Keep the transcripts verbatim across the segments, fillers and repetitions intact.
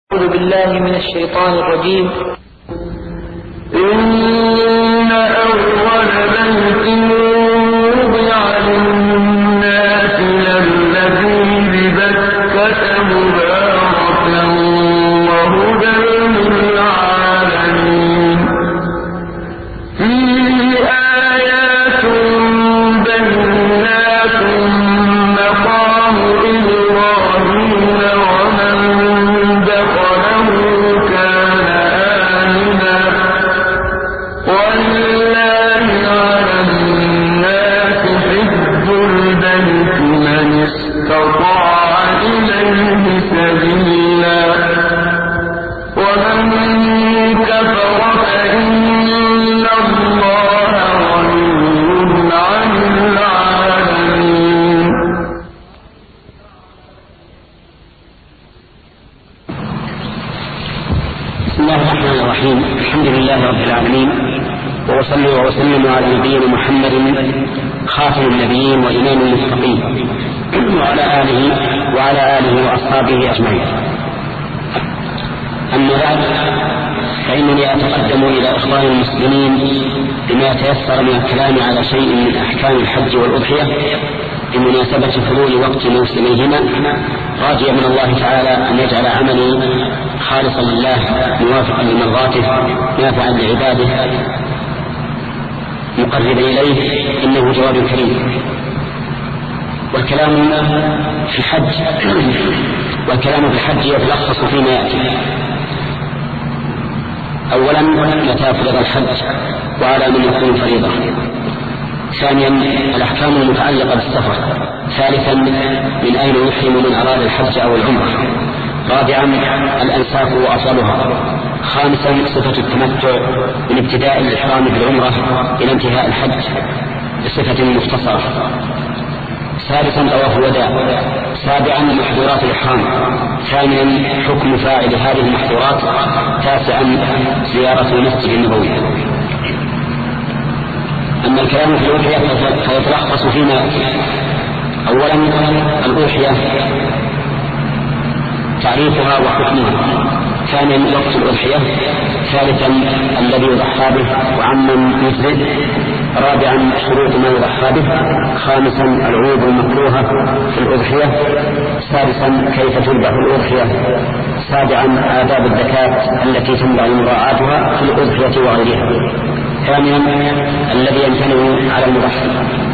أعوذ بالله من الشيطان الرجيم. إن أول بيت وضع للناس للذي ببكة مباركا وهدى للعالمين فيه آيات بينات مقام إبراهيم ومن دخله كان آمنا ولله على الناس حج البيت من استطاع إليه سبيلا ومن كفر فإن الله غني عن العالمين. بسم الله الرحمن الرحيم. الحمد لله رب العالمين، وأصلي وأسلم على نبينا محمد خاتم النبيين وإمام المتقين وعلى آله وعلى آله وأصحابه أجمعين. أما بعد، فإنني أتقدم إلى إخوان المسلمين بما تيسر من الكلام على شيء من أحكام الحج والأضحية بمناسبة حلول وقت موسميهما، راجيا من الله تعالى أن يجعل عملي خالصا لله موافقا لمرضاته نافعا لعباده مقربا إليه، إنه جواب كريم. والكلام في الحج والكلام في الحج يتلخص فيما يأتي. أولا، متى فرض الحج وعلى من يكون فريضة. ثانيا، الأحكام المتعلقة بالسفر. ثالثا، من أين يحرم من أراد الحج أو العمرة. رابعا، الأنساك وأصلها. خامسا، صفة التمتع من ابتداء الإحرام بالعمرة إلى انتهاء الحج بصفة مختصرة. سادسا، طواف الوداع. سابعا، محظورات الإحرام. ثامنا، حكم فاعل هذه المحظورات. تاسعا، زيارة المسجد النبوي. أما الكلام في الأضحية فيتلخص فيما أولا الأضحية تعريفها وحكمها. ثانيا، وقت الأضحية. ثالثا، الذي يضحى به وعمن يفرد. رابعا، شروط ما يضحى به. خامسا، العيوب المكروهة في الأضحية. سادسا، كيف تذبح الأضحية. سابعا، آداب الزكاة التي تنبغي مراعاتها في الأضحية وغيرها. ثانيا، الذي يمتنع على المضحي.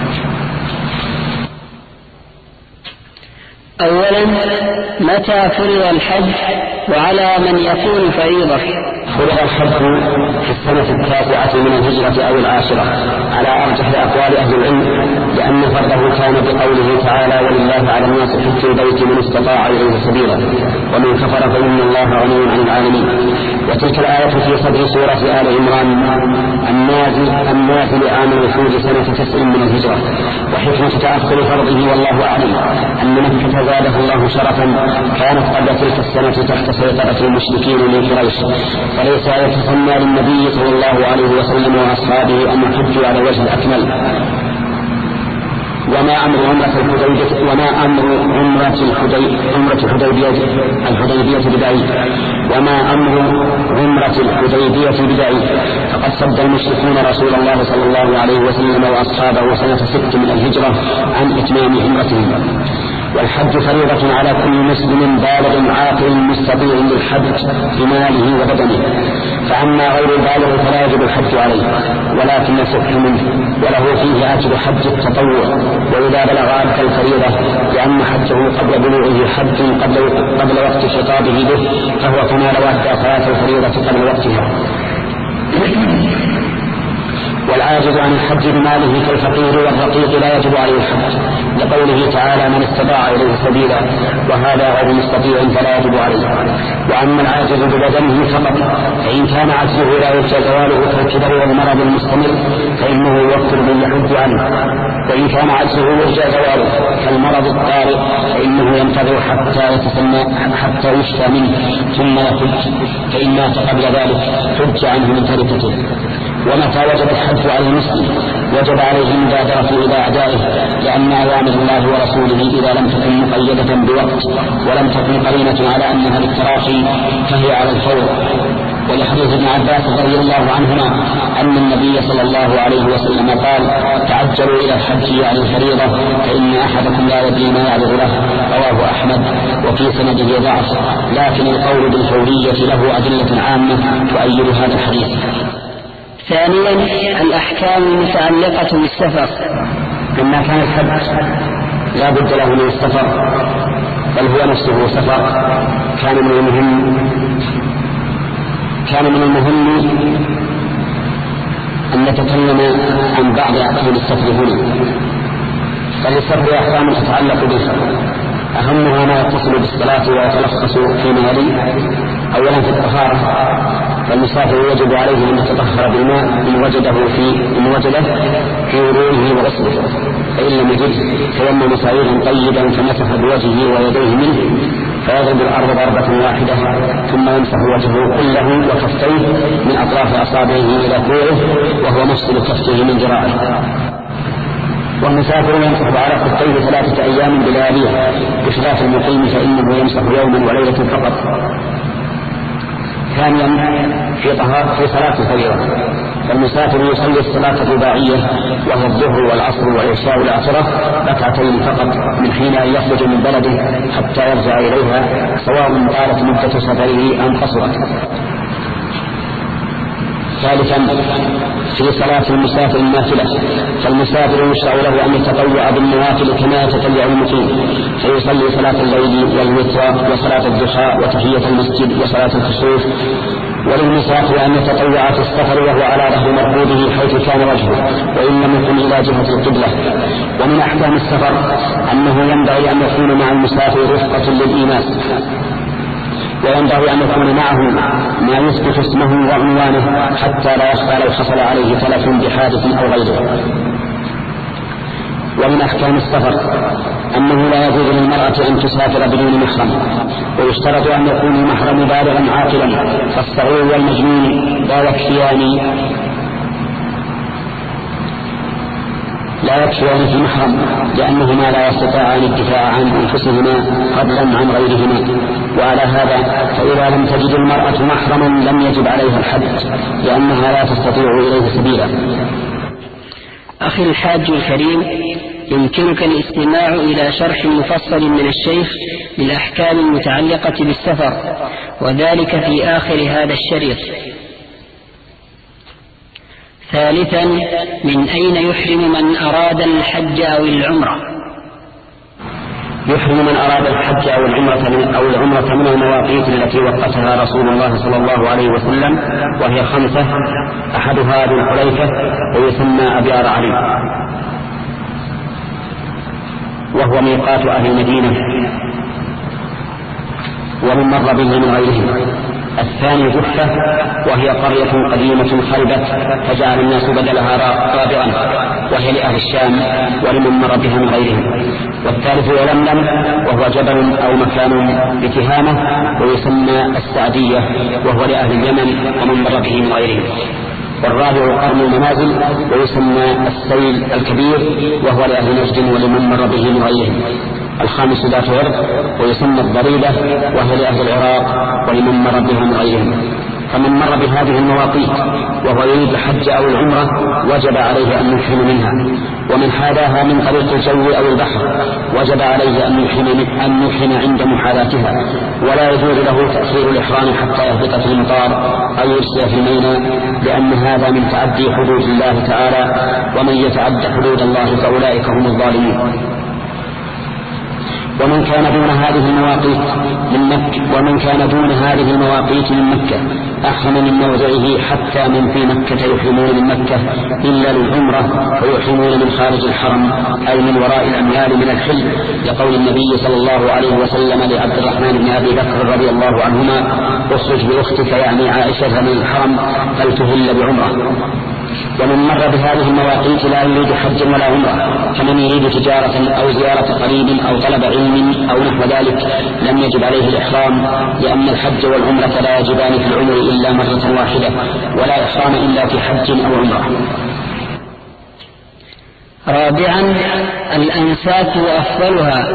أولا، متى فرض الحج وعلى من يكون فريضة. فرض الحج في السنة التاسعة من الهجرة أو العاشرة على أرجح أقوال أهل العلم، لأن فرضه كان بقوله تعالى: ولله على الناس حج البيت من استطاع إليه سبيلا ومن كفر فإن الله غني عن العالمين. وتلك الآية في صدر سورة آل عمران النازل النازل عام الوفود سنة تسع من الهجرة. وحكمة تأخر فرضه والله أعلم أن مكة زاده الله شرفا كانت قبل تلك السنة تحت سيطرة المشركين من قريش، فليس يتسنى للنبي صلى الله عليه وسلم وأصحابه أن يحجوا على وجه الأكمل. وما أمر عمرة الحديبية وما أمر عمرة الحديبية الحديبية بدعي وما أمر عمرة الحديبية بدعي فقد صد المشركون رسول الله صلى الله عليه وسلم وأصحابه سنة ست من الهجرة عن إتمام عمرتهم. والحج فريضة على كل مسلم بالغ عاقل مستطيع للحج بماله وبدنه، فأما غير البالغ فلا يجب الحج عليه ولكن يصح منه، وله فيه أجر حج التطوع وإذا بلغ أدى الفريضة، لأن حجه قبل بلوغه حج قبل, قبل وقت خطابه به، فهو كما لو أدى صلاة الفريضة قبل وقتها. والعاجز عن الحج بماله كالفقير والرقيق لا يجب عليه الحج، لقوله تعالى: من استطاع إليه سبيلا، وهذا غير مستطيع فلا يجب عليه. وأما العاجز ببدنه فقط فإن كان عجزه لا يرجى زواله كالكبر والمرض المستمر فإنه يوفر من يحج عنه، وإن كان عجزه يرجى زواله كالمرض الطارئ فإنه ينتظر حتى يتسمى حتى يشفى منه ثم يحج، فإن مات قبل ذلك حج عنه من تركته. ومتى وجب الحج على المسلم وجب عليه المبادرة إلى أعدائه، لأن أوامر الله ورسوله إذا لم تكن مقيدة بوقت ولم تكن قرينة على أنها للتراخي فهي على الفور. ولحديث ابن عباس رضي الله عنهما أن النبي صلى الله عليه وسلم قال: تعجلوا إلى الحج عن الفريضة فإن أحدكم لا يدري ما يعرض له. رواه أحمد وفي سنده ضعف، لكن القول بالفورية له أدلة عامة تؤيد هذا الحديث. ثانيا الأحكام المتعلقة بالسفر. لما كان الحج لا بد له من السفر، بل هو نفسه سفر، كان من المهم كان من المهم أن نتكلم عن بعض أحكام السفر هنا. فللسفر أحكام تتعلق بالسفر، أهمها ما يتصل بالصلاة ويتلخص فيما يلي. أولا في الطهارة، فالمسافر يجب عليه أن يتطهر بالماء إن وجده في إن وجده في وضوئه وغسله، فإن لم يجد تيمم صعيدا طيبا فمسح بوجهه ويديه منه، فيضرب الأرض ضربة واحدة ثم يمسح وجهه كله وكفيه من أطراف أصابعه إلى كوعه وهو مفصل كفيه من ذراعه. والمسافر يمسح على خفيه ثلاثة أيام بلياليها، بخلاف المقيم فإنه يمسح يوما وليلة فقط. ثانيا في طهارة في صلاة الفريضة، فالمسافر يصلي الصلاة الرباعية وهي الظهر والعصر والعشاء والآخرة ركعتين فقط من حين أن يخرج من بلده حتى يرجع إليها، سواء طالت مدة سفره أم قصرت. ثالثا في صلاة المسافر النافلة، فالمسافر يشرع له أن يتطوع بالنوافل كما يتطوع المقيم، فيصلي صلاة الليل والوتر وصلاة الضحى وتحية المسجد وصلاة الكسوف. وللمسافر أن يتطوع في السفر وهو على ظهر مركوبه حيث كان وجهه وإن لم يكن إلى جهة القبلة. ومن أحكام السفر أنه ينبغي أن يكون مع المسافر رفقة للإيمان، وينبغي أن يكون معه ما يثبت اسمه وعنوانه حتى لا يخفى لو حصل عليه تلف بحادث أو غيره. ومن أحكام السفر أنه لا يجوز للمرأة أن تسافر بدون محرم، ويشترط أن يكون المحرم بالغا عاقلا، فالصغير والمجنون لا يكفيان لا يكفيان في محرم، لأنهما لا يستطيعان الدفاع عن أنفسهما فضلا عن غيرهما. وعلى هذا فإذا لم تجد المرأة محرما لم يجب عليها الحج، لأنها لا تستطيع إليه سبيلا. أخي الحاج الكريم، يمكنك الاستماع إلى شرح مفصل من الشيخ للأحكام المتعلقة بالسفر، وذلك في آخر هذا الشريط. ثالثا من أين يحرم من أراد الحج أو العمرة؟ يحرم من أراد الحج أو العمرة أو العمرة من المواقيت التي وقتها رسول الله صلى الله عليه وسلم، وهي خمسة، أحدها ذو الحليفة ويسمى أبيار علي، وهو ميقات أهل المدينة ومن مر به من غيرهم. الثاني جحفة وهي قرية قديمة خربت فجعل الناس بدلها رابعا، وهي لأهل الشام ولمن مر بها من غيرهم. والثالث يلملم وهو جبل أو مكان بتهامة ويسمى السعدية، وهو لأهل اليمن ومن مر به من غيرهم. والرابع قرن المنازل ويسمى السيل الكبير، وهو لأهل نجد ولمن مر به من غيرهم. الخامس ذات عرق ويسمى الضريبة، وهي لأهل العراق ولمن مر بها من غيرهم. فمن مر بهذه المواقيت وهو يريد الحج أو العمرة وجب عليه أن يحرم منها، ومن حاذاها من طريق الجو أو البحر وجب عليه أن يحرم, أن يحرم عند محاذاتها، ولا يجوز له تأخير الإحرام حتى يهبط في المطار أو يرسل في الميناء، لأن هذا من تعدي حدود الله تعالى، ومن يتعد حدود الله فأولئك هم الظالمون. ومن كان دون هذه المواقيت من مكة ومن كان دون هذه المواقيت من مكة أحرم من موضعه، حتى من في مكة يحرمون من مكة إلا للعمرة، ويحرمون من خارج الحرم أي من وراء الأميال من الحل، لقول النبي صلى الله عليه وسلم لعبد الرحمن بن أبي بكر رضي الله عنهما: اخرج بأختك يعني عائشة من الحرم فلتهل بعمرة. ومن مر بهذه المواقيت لا يريد حجا ولا عمرة كمن يريد تجارة أو زيارة قريب أو طلب علم أو نحو ذلك لم يجب عليه الإحرام، لأن الحج والعمرة لا يجبان في العمر إلا مرة واحدة، ولا إحرام إلا في حج أو عمرة. رابعا الأنساك وأفضلها.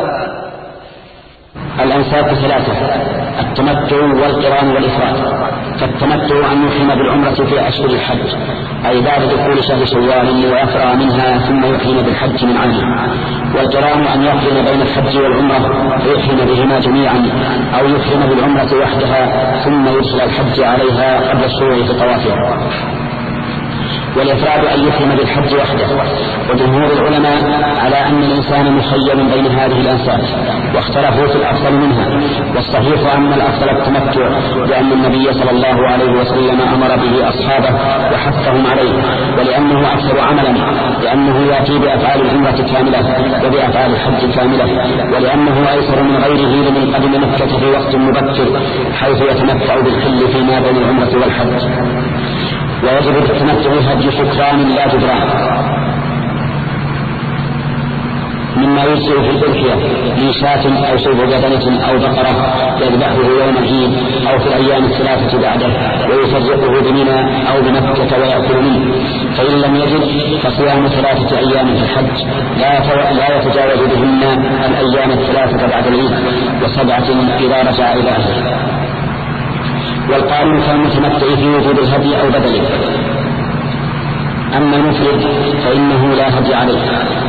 الأنساك ثلاثة: التمتع والقران والإفراد. فالتمتع أن يحرم بالعمرة في أشهر الحج، أي بعد دخول شهر شوال ويفرغ منها ثم يحرم بالحج من عامه. والقران أن يحرم بين الحج والعمرة فيحرم بهما جميعا، أو يحرم بالعمرة وحدها ثم يدخل الحج عليها قبل الشروع في طوافها. والإفراد أن يحرم بالحج وحده. وجمهور العلماء على أن الإنسان مخير بين هذه الأنساك، واختلفوا في الأفضل منها، والصحيح أن الأفضل التمتع، لأن النبي صلى الله عليه وسلم أمر به أصحابه وحثهم عليه، ولأنه أكثر عملا، لأنه يأتي بأفعال العمرة كاملة وبأفعال الحج كاملة، ولأنه أيسر من غيره لمن قدم مكة في وقت مبكر حيث يتمتع بالحل فيما بين العمرة والحج. ويجب التمتع هدي شكران لا جبران، مما يجزئ في الأضحية من شاة أو شرب بدنة أو بقرة يذبحه يوم العيد أو في الأيام الثلاثة بعده ويفرقه بمنى أو بمكة ويأكل منه. فإن لم يجد فصيام ثلاثة أيام في الحج لا يتجاوز بهن الأيام الثلاثة بعد العيد، وسبعة إذا رجع إلى أهله. والقارن كالمتمتع في وجود الهدي أو بدله. أما المفرد فإنه لا هدي عليه.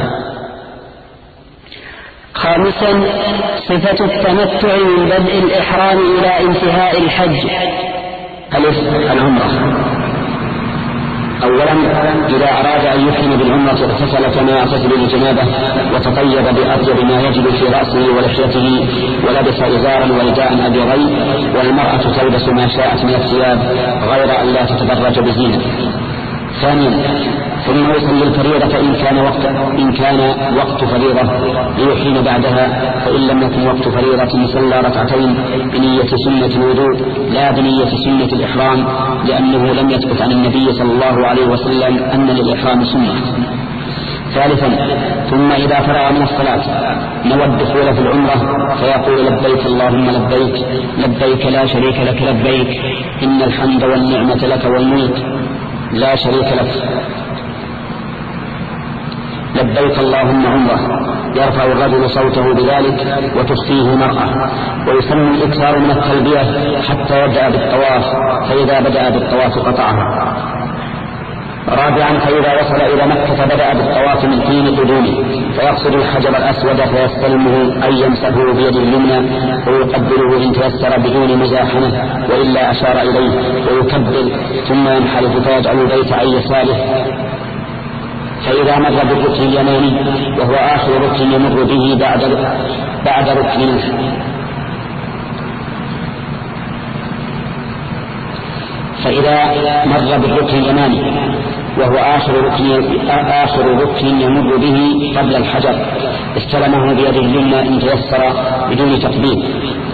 خامسا صفة التمتع من بدء الإحرام إلى انتهاء الحج. ألف العمرة. أولا إذا أراد أن يحرم بالعمرة اغتسل كما يغتسل للجنابة، وتطيب بأطيب ما يجب في رأسه ولحيته، ولبس إزارا ورداء أبيضين، والمرأة تلبس ما شاءت من الثياب غير أن لا تتدرج بزينة. ثانيا ثم يصلي الفريضة إن كان وقت إن كان وقت فريضة ليحرم بعدها، فإن لم يكن وقت فريضة صلى ركعتين بنية سنة الوضوء لا بنية سنة الإحرام، لأنه لم يثبت عن النبي صلى الله عليه وسلم أن للإحرام سنة. ثالثا ثم إذا فرغ من الصلاة نوى الدخول في العمرة فيقول لبيك اللهم لبيك لبيك لا شريك لك لبيك إن الحمد والنعمة لك والملك لا شريك لك. لبيك اللهم عمره، يرفع الرجل صوته بذلك وتخفيه مرأة. ويسمى الإكثار من التلبية حتى يبدأ بالطواف، فإذا بدأ بالطواف قطعها. رابعا فإذا وصل إلى مكة بدأ بالطواف من حين قدومه، فيقصد الحجر الأسود فيستلمه أي يمسحه بيده اليمنى ويقبله إن تيسر بدون مزاحمة، وإلا أشار إليه ويكبر، ثم ينحرف فيجعل البيت عن يساره. فإذا مر بالركن اليماني وهو آخر ركن يمر به بعد بعد ركن فإذا مر بالركن اليماني وهو آخر ركن آخر ركن يمر به قبل الحجر استلمه بيده اليمنى إن تيسر بدون تقبيل.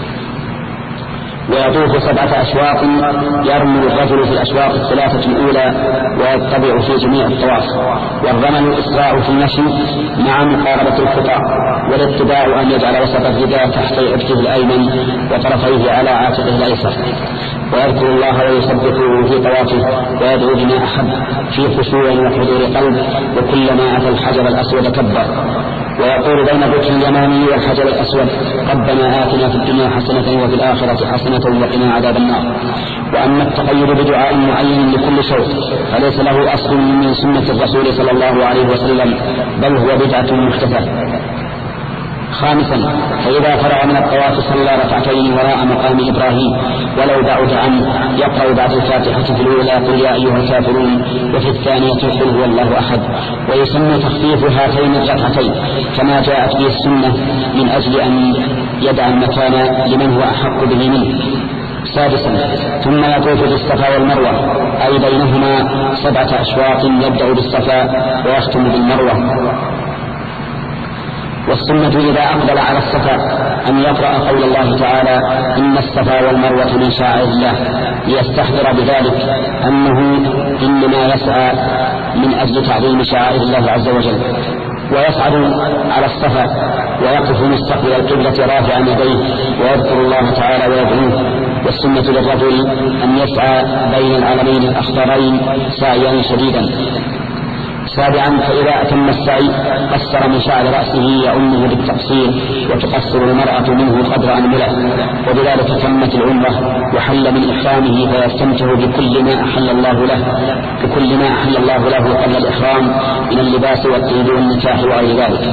ويطوف سبعة أشواط يرمي الرجل في الأشواط الثلاثة الأولى ويتبع في جميع الطواف. والرمل الإسراع في المشي مع مقاربة الخطى، والاتباع أن يجعل وسط الرداء تحت عقده الأيمن وطرفيه على عاتقه الأيسر، ويذكر الله ويسبحه في طوافه ويدعو بما أحب في خشوع وحضور قلب، وكلما أتى الحجر الأسود كبر ويقول بين الركن اليماني والحجر الأسود ربنا آتنا في الدنيا حسنة وفي الآخرة حسنة وقنا عذاب النار. وأما التقيد بدعاء معين لكل شوط فليس له أصل من سنة الرسول صلى الله عليه وسلم، بل هو بدعة محدثة. خامسا فإذا فرغ من الطواف صلى ركعتين وراء مقام إبراهيم ولو بعد عنه، يقرأ بعد الفاتحة في الأولى قل يا أيها الكافرون، وفي الثانية قل هو الله أحد. ويسمى تخفيف هاتين الركعتين كما جاءت به السنة من أجل أن يدع المكان لمن هو أحق به منه. سادسا ثم يطوف بالصفا والمروة، أي بينهما سبعة أشواط يبدأ بالصفا ويختم بالمروة. والسنة إذا أقبل على الصفا أن يقرأ قول الله تعالى إن الصفا والمروة من شعائر الله، ليستحضر بذلك أنه إنما يسعى من أجل تعظيم شعائر الله عز وجل، ويصعد على الصفا ويقف مستقبل القبلة رافعا يديه ويذكر الله تعالى ويدعوه. والسنة للرجل أن يسعى بين العلمين الأخضرين سعيا شديدا. سابعا فإذا أتم السعي قصر من شعر رأسه يؤمه بالتقصير، وتقصر المرأة منه قدر أنمله، وبذلك تمت العمرة وحل من إحرامه فيستمتع بكل ما أحل الله له بكل ما أحل الله له قبل الإحرام من اللباس والطيب والنكاح وغير ذلك.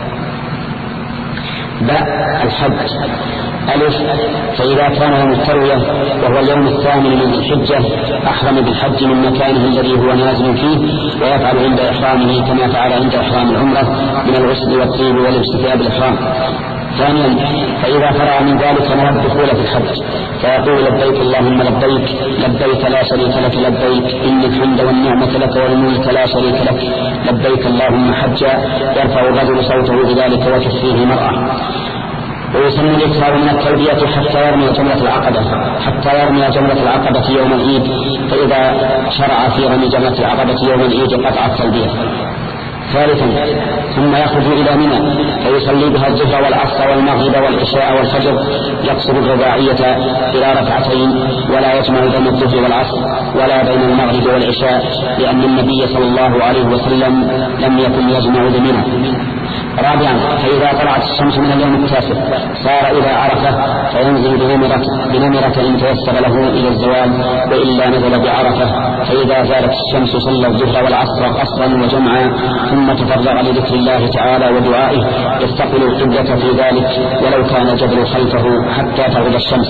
باء الحج. ألف فإذا كان يوم التروية وهو اليوم الثامن من الحجة أحرم بالحج من مكانه الذي هو نازل فيه، ويفعل عند إحرامه كما فعل عند إحرام العمرة من الغسل والطيب ولبس ثياب الإحرام. ثانيا فإذا فرغ من ذلك نوى الدخول في الحج فيقول لبيك اللهم لبيك لبيك لا شريك لك لبيك إن الحمد والنعمة لك والملك لا شريك لك لبيك اللهم حجا، يرفع الرجل صوته بذلك وتكفيه المرأة. ويسمى الإكثار من التلبية حتى يرمي جمرة العقبة حتى يرمي جمرة العقبة يوم العيد، فإذا شرع في رمي جمرة العقبة يوم العيد قطع التلبية. ثالثا ثم يخرج إلى منى فيصلي بها الظهر والعصر والمغرب والعشاء والفجر، يقصر الرباعية إلى ركعتين ولا يجمع بين الظهر والعصر ولا بين المغرب والعشاء، لأن النبي صلى الله عليه وسلم لم يكن يجمع بمنى. رابعا فإذا طلعت الشمس من اليوم التاسع صار إلى عرفة فينزل بنمرة, بنمرة إن تيسر له إلى الزوال، وإلا نزل بعرفة فإذا زالت الشمس صلى الظهر والعصر قصرا وجمعا، ثم تفرغ لذكر الله تعالى ودعائه يستقبل القبلة في ذلك ولو كان الجبل خلفه حتى تغرب الشمس.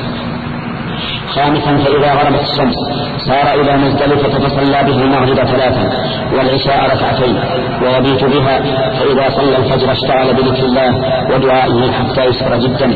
خامسا فإذا غربت الشمس صار إلى مزدلفة فصلى به المغرب ثلاثا والعشاء ركعتين ويبيت بها، فإذا صلى الفجر اشتغل بذكر الله ودعائه حتى يسفر جدا.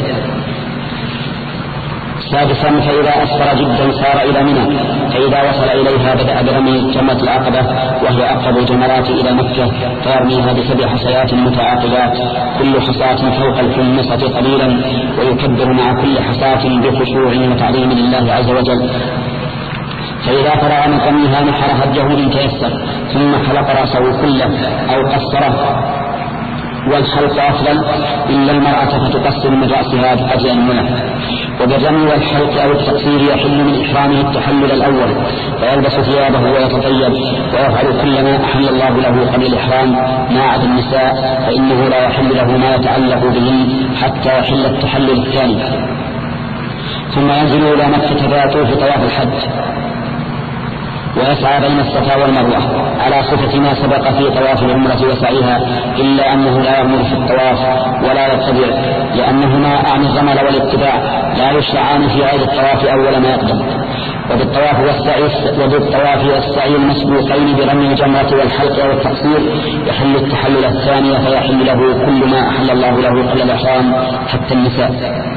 سادسا فإذا أسفر جدا صار إلى منى، فإذا وصل إليها بدأ برمي جمرة العقبة وهي أقرب الجمرات إلى مكة، فيرميها بسبع حصيات متعاقبات كل حصاة فوق الخمسة قليلا، ويكبر مع كل حصاة بخشوع وتعظيم لله عز وجل. فإذا فرغ من رميها نحر هديه إن تيسر، ثم حلق رأسه كله أو قصره، والحلق أفضل إلا المرأة فتقصر من رأسها بأجل المنى. وبالرمي والحلق أو التقصير يحل من إحرامه التحلل الأول، فيلبس ثيابه ويتطيب ويفعل كل ما أحل الله له قبل الإحرام ما عدا النساء، فإنه لا يحل له ما يتعلق به حتى يحل التحلل الثاني. ثم ينزل إلى مكة فيطوف طواف الحج ويسعى بين الصفا والمروة على صفة ما سبق في طواف العمرة وسعيها، إلا أنه لا يأمر في الطواف ولا يتبع، لأنهما أعني الرمل والاتباع لا يشرعان في غير الطواف أول ما يقدم. وبالطواف والسعي وبالطواف والسعي المسبوقين برمي الجمرة والحلق والتقصير يحل التحلل الثاني، فيحل له كل ما أحل الله له قبل الإحرام حتى النساء.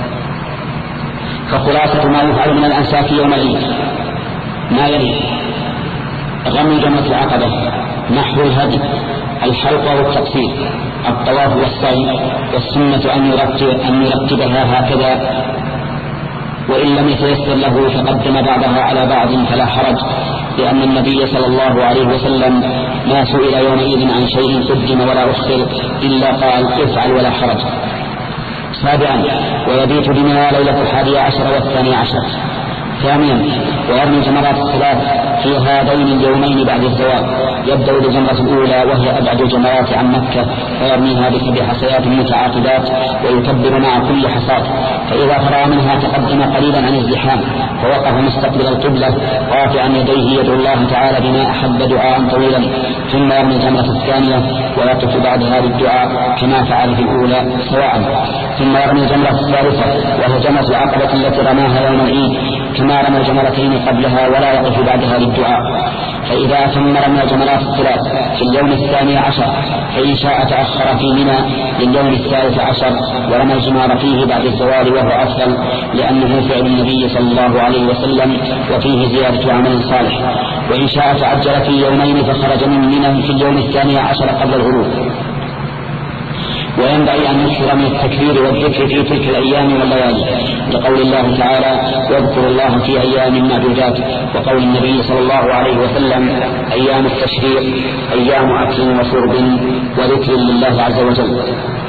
فخلاصة ما يفعل من الأنساك يوم العيد ما يلي: رمي جمرة العقبة، نحو الهدي، الحلق والتقصير، الطواف والسعي. والسنة أن يرتب أن يرتبها هكذا، وإن لم يتيسر له فقدم بعضها على بعض فلا حرج، لأن النبي صلى الله عليه وسلم ما سئل يومئذ عن شيء قدم ولا أخر إلا قال افعل ولا حرج. سابعا ويبيت بمنى ليلة الحادي عشر والثاني عشر. ثانيا ويرمي جمرات الثلاث في هذين اليومين بعد الزواج، يبدأ بالجمرة الأولى وهي أبعد الجمرات عن مكة، فيرميها بسبع حصيات متعاقبات ويكبر مع كل حصاة، فإذا فرغ منها تقدم قليلا عن الزحام فوقف مستقبل القبلة رافعا يديه يدعو الله تعالى بما أحب دعاء طويلا، ثم يرمي الجمرة الثانية ويقف بعدها بالدعاء كما فعل في الأولى سواء، ثم يرمي الجمرة الثالثة وهي جمرة العقبة التي رماها يوم العيد كما رمى الجمرتين قبلها ولا يقف بعدها للدعاء. فإذا ثم رمى جمرات الثلاث في اليوم الثاني عشر، فإن شاء تأخر في منى لليوم الثالث عشر ورمى الجمار فيه بعد الزوال، وهو أفضل لأنه فعل النبي صلى الله عليه وسلم وفيه زيادة عمل صالح. وإن شاء تعجل في يومين فخرج من منى في اليوم الثاني عشر قبل الغروب. وينبغي أن يكثر من التكبير والذكر في تلك الأيام والليالي، لقول الله تعالى: واذكروا الله في أيام معدودات، وقول النبي صلى الله عليه وسلم: أيام التشريق أيام أكل وشرب وذكر لله عز وجل.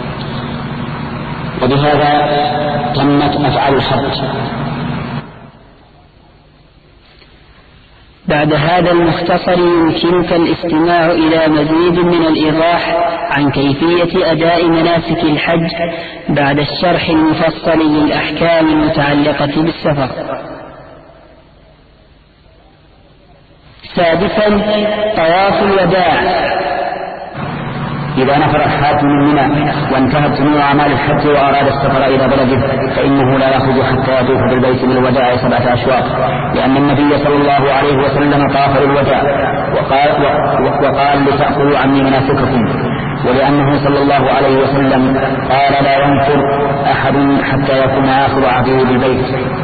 وبهذا تمت أفعال الحج. بعد هذا المختصر يمكنك الاستماع إلى مزيد من الإيضاح عن كيفية أداء مناسك الحج بعد الشرح المفصل للأحكام المتعلقة بالسفر. سادسا: طواف الوداع. إذا نفر الحاج من منى وانتهت جميع أعمال الحج وأراد السفر إلى بلده فإنه لا يخرج حتى يطوف بالبيت بالوداع سبعة أشواط، لأن النبي صلى الله عليه وسلم طاف للوداع وقال, وقال: لتأخذوا عني مناسككم، ولأنه صلى الله عليه وسلم قال: لا ينفر أحد حتى يكون آخر عهده بالبيت.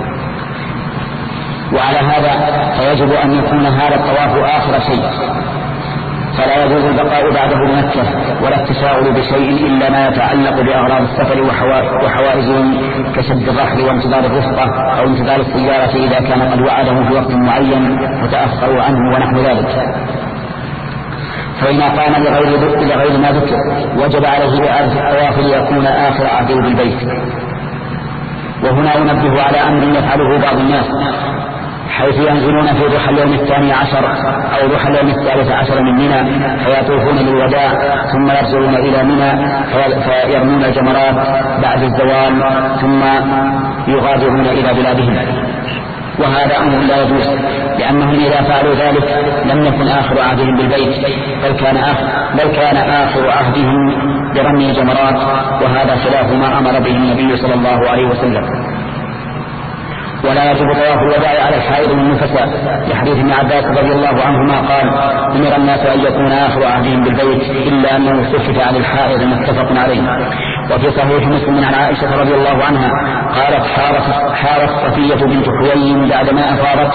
وعلى هذا فيجب أن يكون هذا الطواف آخر شيء، فلا يجوز البقاء بعده بمكة ولا التشاغل بشيء إلا ما يتعلق بأغراض السفر وحوائجهم كشد الرحل وانتظار الرفقة أو انتظار السيارة إذا كان قد وعده في وقت معين فتأخروا عنه ونحو ذلك. فإن قام لغير, لغير ما ذكر وجب عليه إعادة الطواف ليكون آخر عهده بالبيت. وهنا ينبه على أمر يفعله بعض الناس، حيث ينزلون في ضحى اليوم الثاني عشر أو ضحى اليوم الثالث عشر من منى فيطوفون للوداع، ثم يرجعون إلى منى فيرمون الجمرات بعد الزوال ثم يغادرون إلى بلادهم، وهذا أمر لا يجوز، لأنهم إذا فعلوا ذلك لم يكن آخر عهدهم بالبيت، بل كان آخر, بل كان آخر عهدهم برمي الجمرات، وهذا خلاف ما أمر به النبي صلى الله عليه وسلم. ولا يجب طواف الوداع على الحائض والنفساء، لحديث ابن عباس رضي الله عنهما قال: أمر الناس أن يكون آخر عهدهم بالبيت إلا أنه سكت عن الحائض، متفق عليه. وفي صحيح مسلم عن عائشة رضي الله عنها قالت: حارت صفية بنت حوي بعدما أفاضت.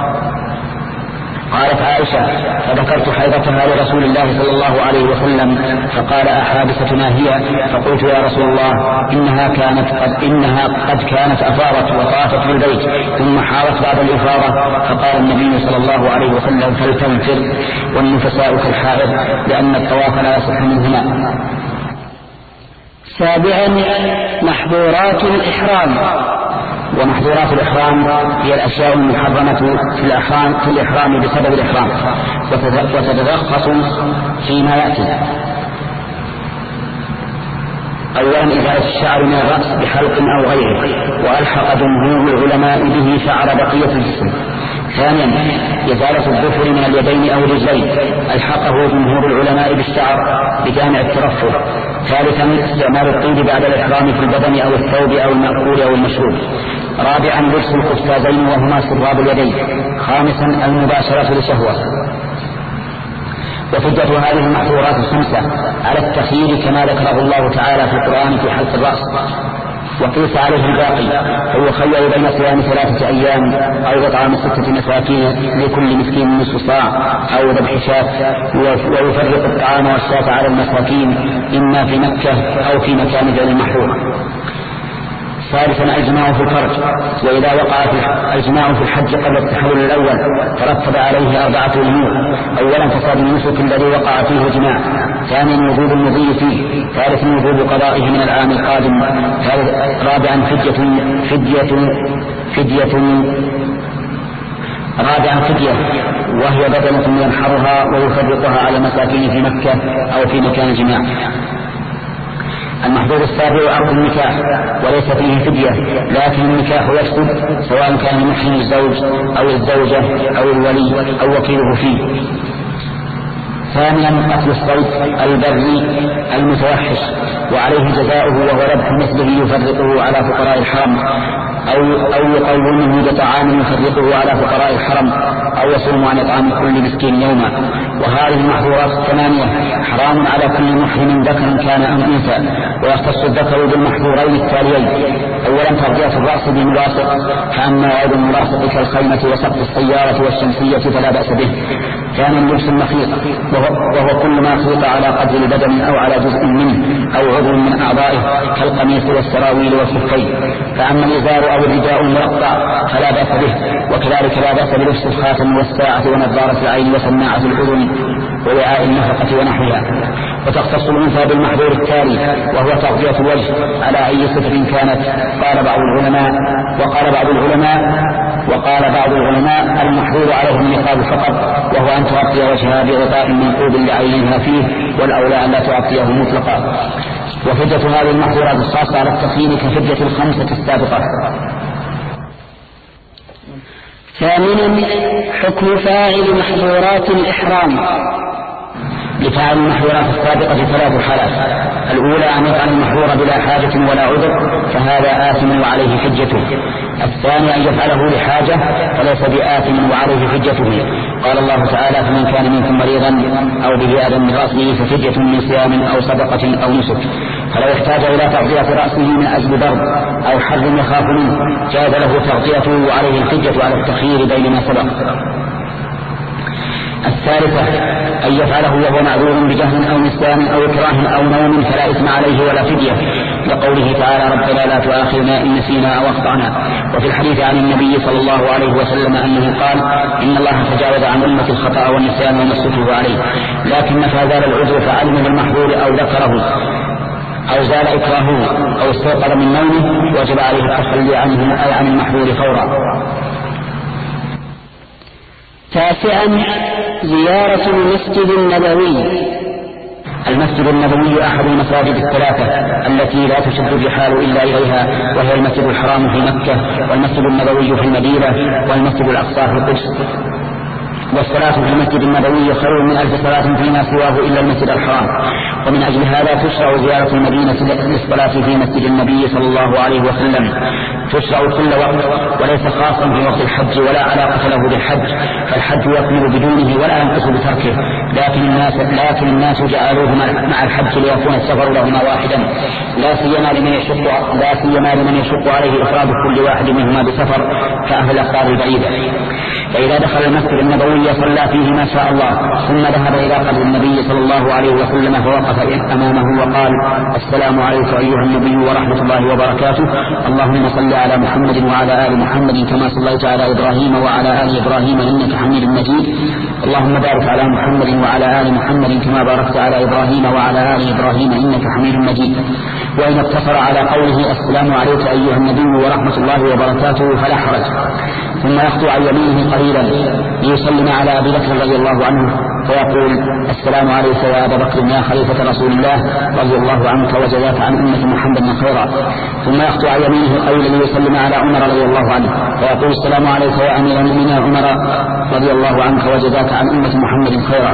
قالت عائشة: فذكرت حيضتها لرسول الله صلى الله عليه وسلم فقال: أحابستنا هي؟ فقلت: يا رسول الله إنها كانت قد, إنها قد كانت أفاضت وطافت بالبيت ثم حارت بعد الإفاضة. فقال النبي صلى الله عليه وسلم: فلتنفر، والنفساء كالحائض، لأن الطواف لا يصح منهما. سابعا: محظورات الإحرام. ومحظورات الإحرام هي الأشياء المحرمة في الإحرام, في الإحرام بسبب الإحرام، وتتلخص فيما يأتي. أولا: إزالة الشعر من الرأس بحلق أو غيره، وألحق جمهور العلماء به شعر بقية الجسم. ثانيا: إزالة الظفر من اليدين أو الرجلين، ألحقه جمهور العلماء بالشعر بجامع الترفه. ثالثا: استعمال الطيب بعد الإحرام في البدن أو الثوب أو المأكول أو المشروب. رابعا: لبس القفازين وهما سراب اليدين. خامسا: المباشرة لشهوة. وفجة هذه المحظورات الخمسة على التخيير كما ذكره الله تعالى في القرآن في حلق الرأس، وقيس عليه الباقي، فيخير بين صيام ثلاثة أيام أو إطعام ستة مساكين لكل مسكين نصف صاع أو ذبح شاة، ويفرق الطعام والشاة على المساكين إما في مكة أو في مكان غير المحظور. ثالثا: الجماع في الفرج، وإذا وقع الجماع في الحج قبل التحلل الأول ترتب عليه أربعة أمور: أولا: فساد النسك الذي وقع فيه الجماع. ثانيا: وجوب المضي فيه. ثالثا: وجوب قضائه من العام القادم. رابعا: فدية فدية فدية رابعا فدية وهي بدنة ينحرها ويفرقها على المساكين في مكة أو في مكان الجماع. المحظور السابع: عقد النكاح، وليس فيه فدية، لكن النكاح يفسد سواء كان المحرم الزوج أو الزوجة أو الولي أو وكيله فيه. ثانيا: قتل الصيد البري المتوحش، وعليه جزاؤه وهو ذبح مثله يفرقه على فقراء الحرم، أو, أو يقومه بطعام يفرقه على فقراء الحرم، أو يصوم عن إطعام كل مسكين يوما. وهذه المحظورات الثمانية حرام على كل محرم ذكر كان أم أنثى، ويختص الذكر بالمحظورين التاليين: أولا: تغطية الرأس بملاصق، فأما غير الملاصق كالخيمة وسقف السيارة والشمسية فلا بأس به. كان اللبس المخيط وهو كل ما خيط على قدر البدن أو على جزء منه أو عضو من أعضائه كالقميص والسراويل والخفين. فأما الإزار أو الرداء المرقع فلا بأس به، وكذلك لا بأس بلبس الخاتم والساعة ونظارة العين وسماعة الأذن ووعاء النفقة ونحوها. وتختص الأنثى بالمحظور التالي وهو تغطية الوجه على أي ستر كانت. قال بعض العلماء وقال بعض العلماء وقال بعض العلماء المحظور عليه النقاب فقط، وهو أن تغطي وجهها بغطاء منقوب لعينها فيه، والأولى أن لا تغطيه مطلقا. وفدية هذه المحظورات الخاصة على التقييم كفدية الخمسة السابقة. ثامنا حكم فاعل محظورات الإحرام. لفعل المحظورات السابقة ثلاث حالات: الأولى أن يفعل المحظور بلا حاجة ولا عذر فهذا آثم وعليه حجته. الثاني أن يفعله لحاجة فليس بآثم وعليه حجته. قال الله تعالى: فمن كان منكم مريضا أو به أذى من رأسه ففدية من صيام أو صدقة أو نسك. فلو احتاج إلى تغطية رأسه من أجل برد أو حر يخاف منه جاز له تغطيته وعليه الحجة على التخيير بين ما سبق. الثالثة أن يفعله وهو معذور بجهل أو نسيان أو إكراه أو نوم فلا إثم عليه ولا فدية، لقوله تعالى: ربنا لا تؤاخذنا إن نسينا أو أخطأنا. وفي الحديث عن النبي صلى الله عليه وسلم أنه قال: إن الله تجاوز عن أمة الخطأ والنسيان وما استكرهوا عليه، لكن متى زال العذر فعلم بالمحظور أو ذكره أو زال إكراهه أو استيقظ من نومه وجب عليه التخلي عنه أي عن المحظور فورا. تاسعا زيارة المسجد النبوي. المسجد النبوي أحد المساجد الثلاثة التي لا تشد الرحال إلا إليها، وهي المسجد الحرام في مكة، والمسجد النبوي في المدينة، والمسجد الأقصى في القدس. والصلاة في المسجد النبوي خير من ألف صلاة فيما سواه إلا المسجد الحرام. ومن أجل هذا تشرع زيارة المدينة للصلاة في مسجد النبي صلى الله عليه وسلم، تشرع كل وقت وليس خاصا في وقت الحج ولا علاقة له بالحج، فالحج يكمل بدونه ولا ينقص بتركه، لكن الناس لكن الناس جعلوه مع الحج ليكون السفر لهما واحدا، لا سيما لمن يشق لا سيما لمن يشق عليه إفراد كل واحد منهما بسفر كأهل الأقطار البعيدة. فإذا دخل المسجد النبوي صلى فيه ما شاء الله، ثم ذهب إلى قبر النبي صلى الله عليه وسلم فوقف أمامه وقال: السلام عليك أيها النبي ورحمة الله وبركاته، اللهم صل على محمد وعلى آل محمد كما صليت على إبراهيم وعلى آل إبراهيم إنك حميد مجيد، اللهم بارك على محمد وعلى آل محمد كما باركت على إبراهيم وعلى آل إبراهيم إنك حميد مجيد. وإن اقتصر على قوله السلام عليك أيها النبي ورحمة الله وبركاته فلا حرج، ثم يخطو عن يمينه قليلا ليسلم على أبي بكر رضي الله عنه فيقول: السلام عليك يا أبا بكر يا خليفة رسول الله رضي الله عنك وجزاك عن أمة محمد خيرا. ثم يخطو عن يمينه قليلا ليسلم على عمر رضي الله عنه فيقول: السلام عليك يا أمير المؤمنين عمر رضي الله عنك وجزاك عن أمة محمد خيرا.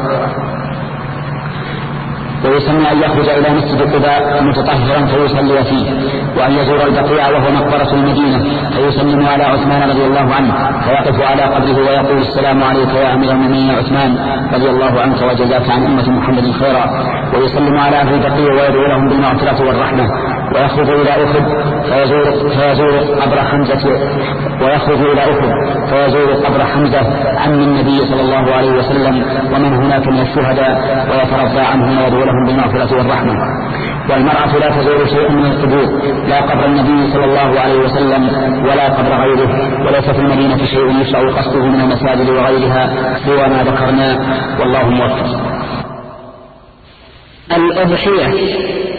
ويسمى أن يخرج إلى مسجد قباء متطهرا فيصلي فيه، وأن يزور البقيع وهو مقبرة المدينة فيسلم على عثمان رضي الله عنه فيقف على قبره ويقول: السلام عليك يا أمير المؤمنين عثمان رضي الله عنك وجزاك عن أمة محمد خيرا. ويسلم على أهل البقيع ويدعو لهم بالمغفرة والرحمة. ويخرج إلى أحد فيزور, فيزور قبر حمزة ويخرج إلى أحد فيزور قبر حمزة عم النبي صلى الله عليه وسلم ومن هناك من الشهداء ويترضى عنهم ويدعو لهم بالمغفرة والرحمة. والمرأة لا تزور شيئا من القبور، لا قبر النبي صلى الله عليه وسلم ولا قبر غيره، وليس في المدينة شيء يشرع قصده من المساجد وغيرها سوى ما ذكرنا، والله موفق. الأضحية.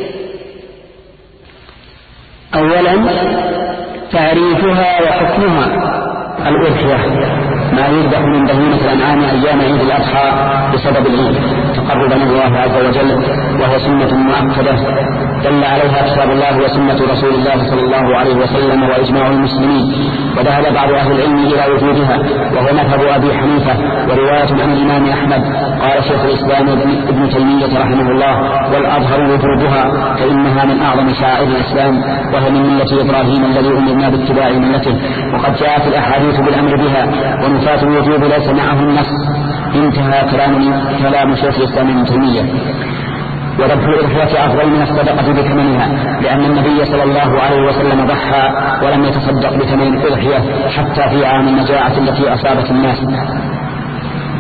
أولا تعريفها وحكمها. الأضحية ما يذبح من بهيمة الأنعام أيام عيد الأضحى بسبب العيد تقربا إلى الله عز وجل، وهي سنة مؤكدة دل عليها كتاب الله وسنة رسول الله صلى الله عليه وسلم وإجماع المسلمين. وذهب بعض أهل العلم إلى وجودها وهو مذهب أبي حنيفة ورواية عن الإمام أحمد. قال شيخ الإسلام ابن تيمية رحمه الله: والأظهر وجودها فإنها من أعظم شعائر الإسلام، وهي من ملة إبراهيم الذي أمرنا باتباع ملته، وقد جاءت الأحاديث بالأمر بها، ونفاة الوجوب ليس معه النص. انتهى كلام كلام شيخ الإسلام ابن تيمية. وذبح الأضحية أفضل من الصدقة بثمنها، لأن النبي صلى الله عليه وسلم ضحى ولم يتصدق بثمن الأضحية حتى في عام المجاعة التي أصابت الناس.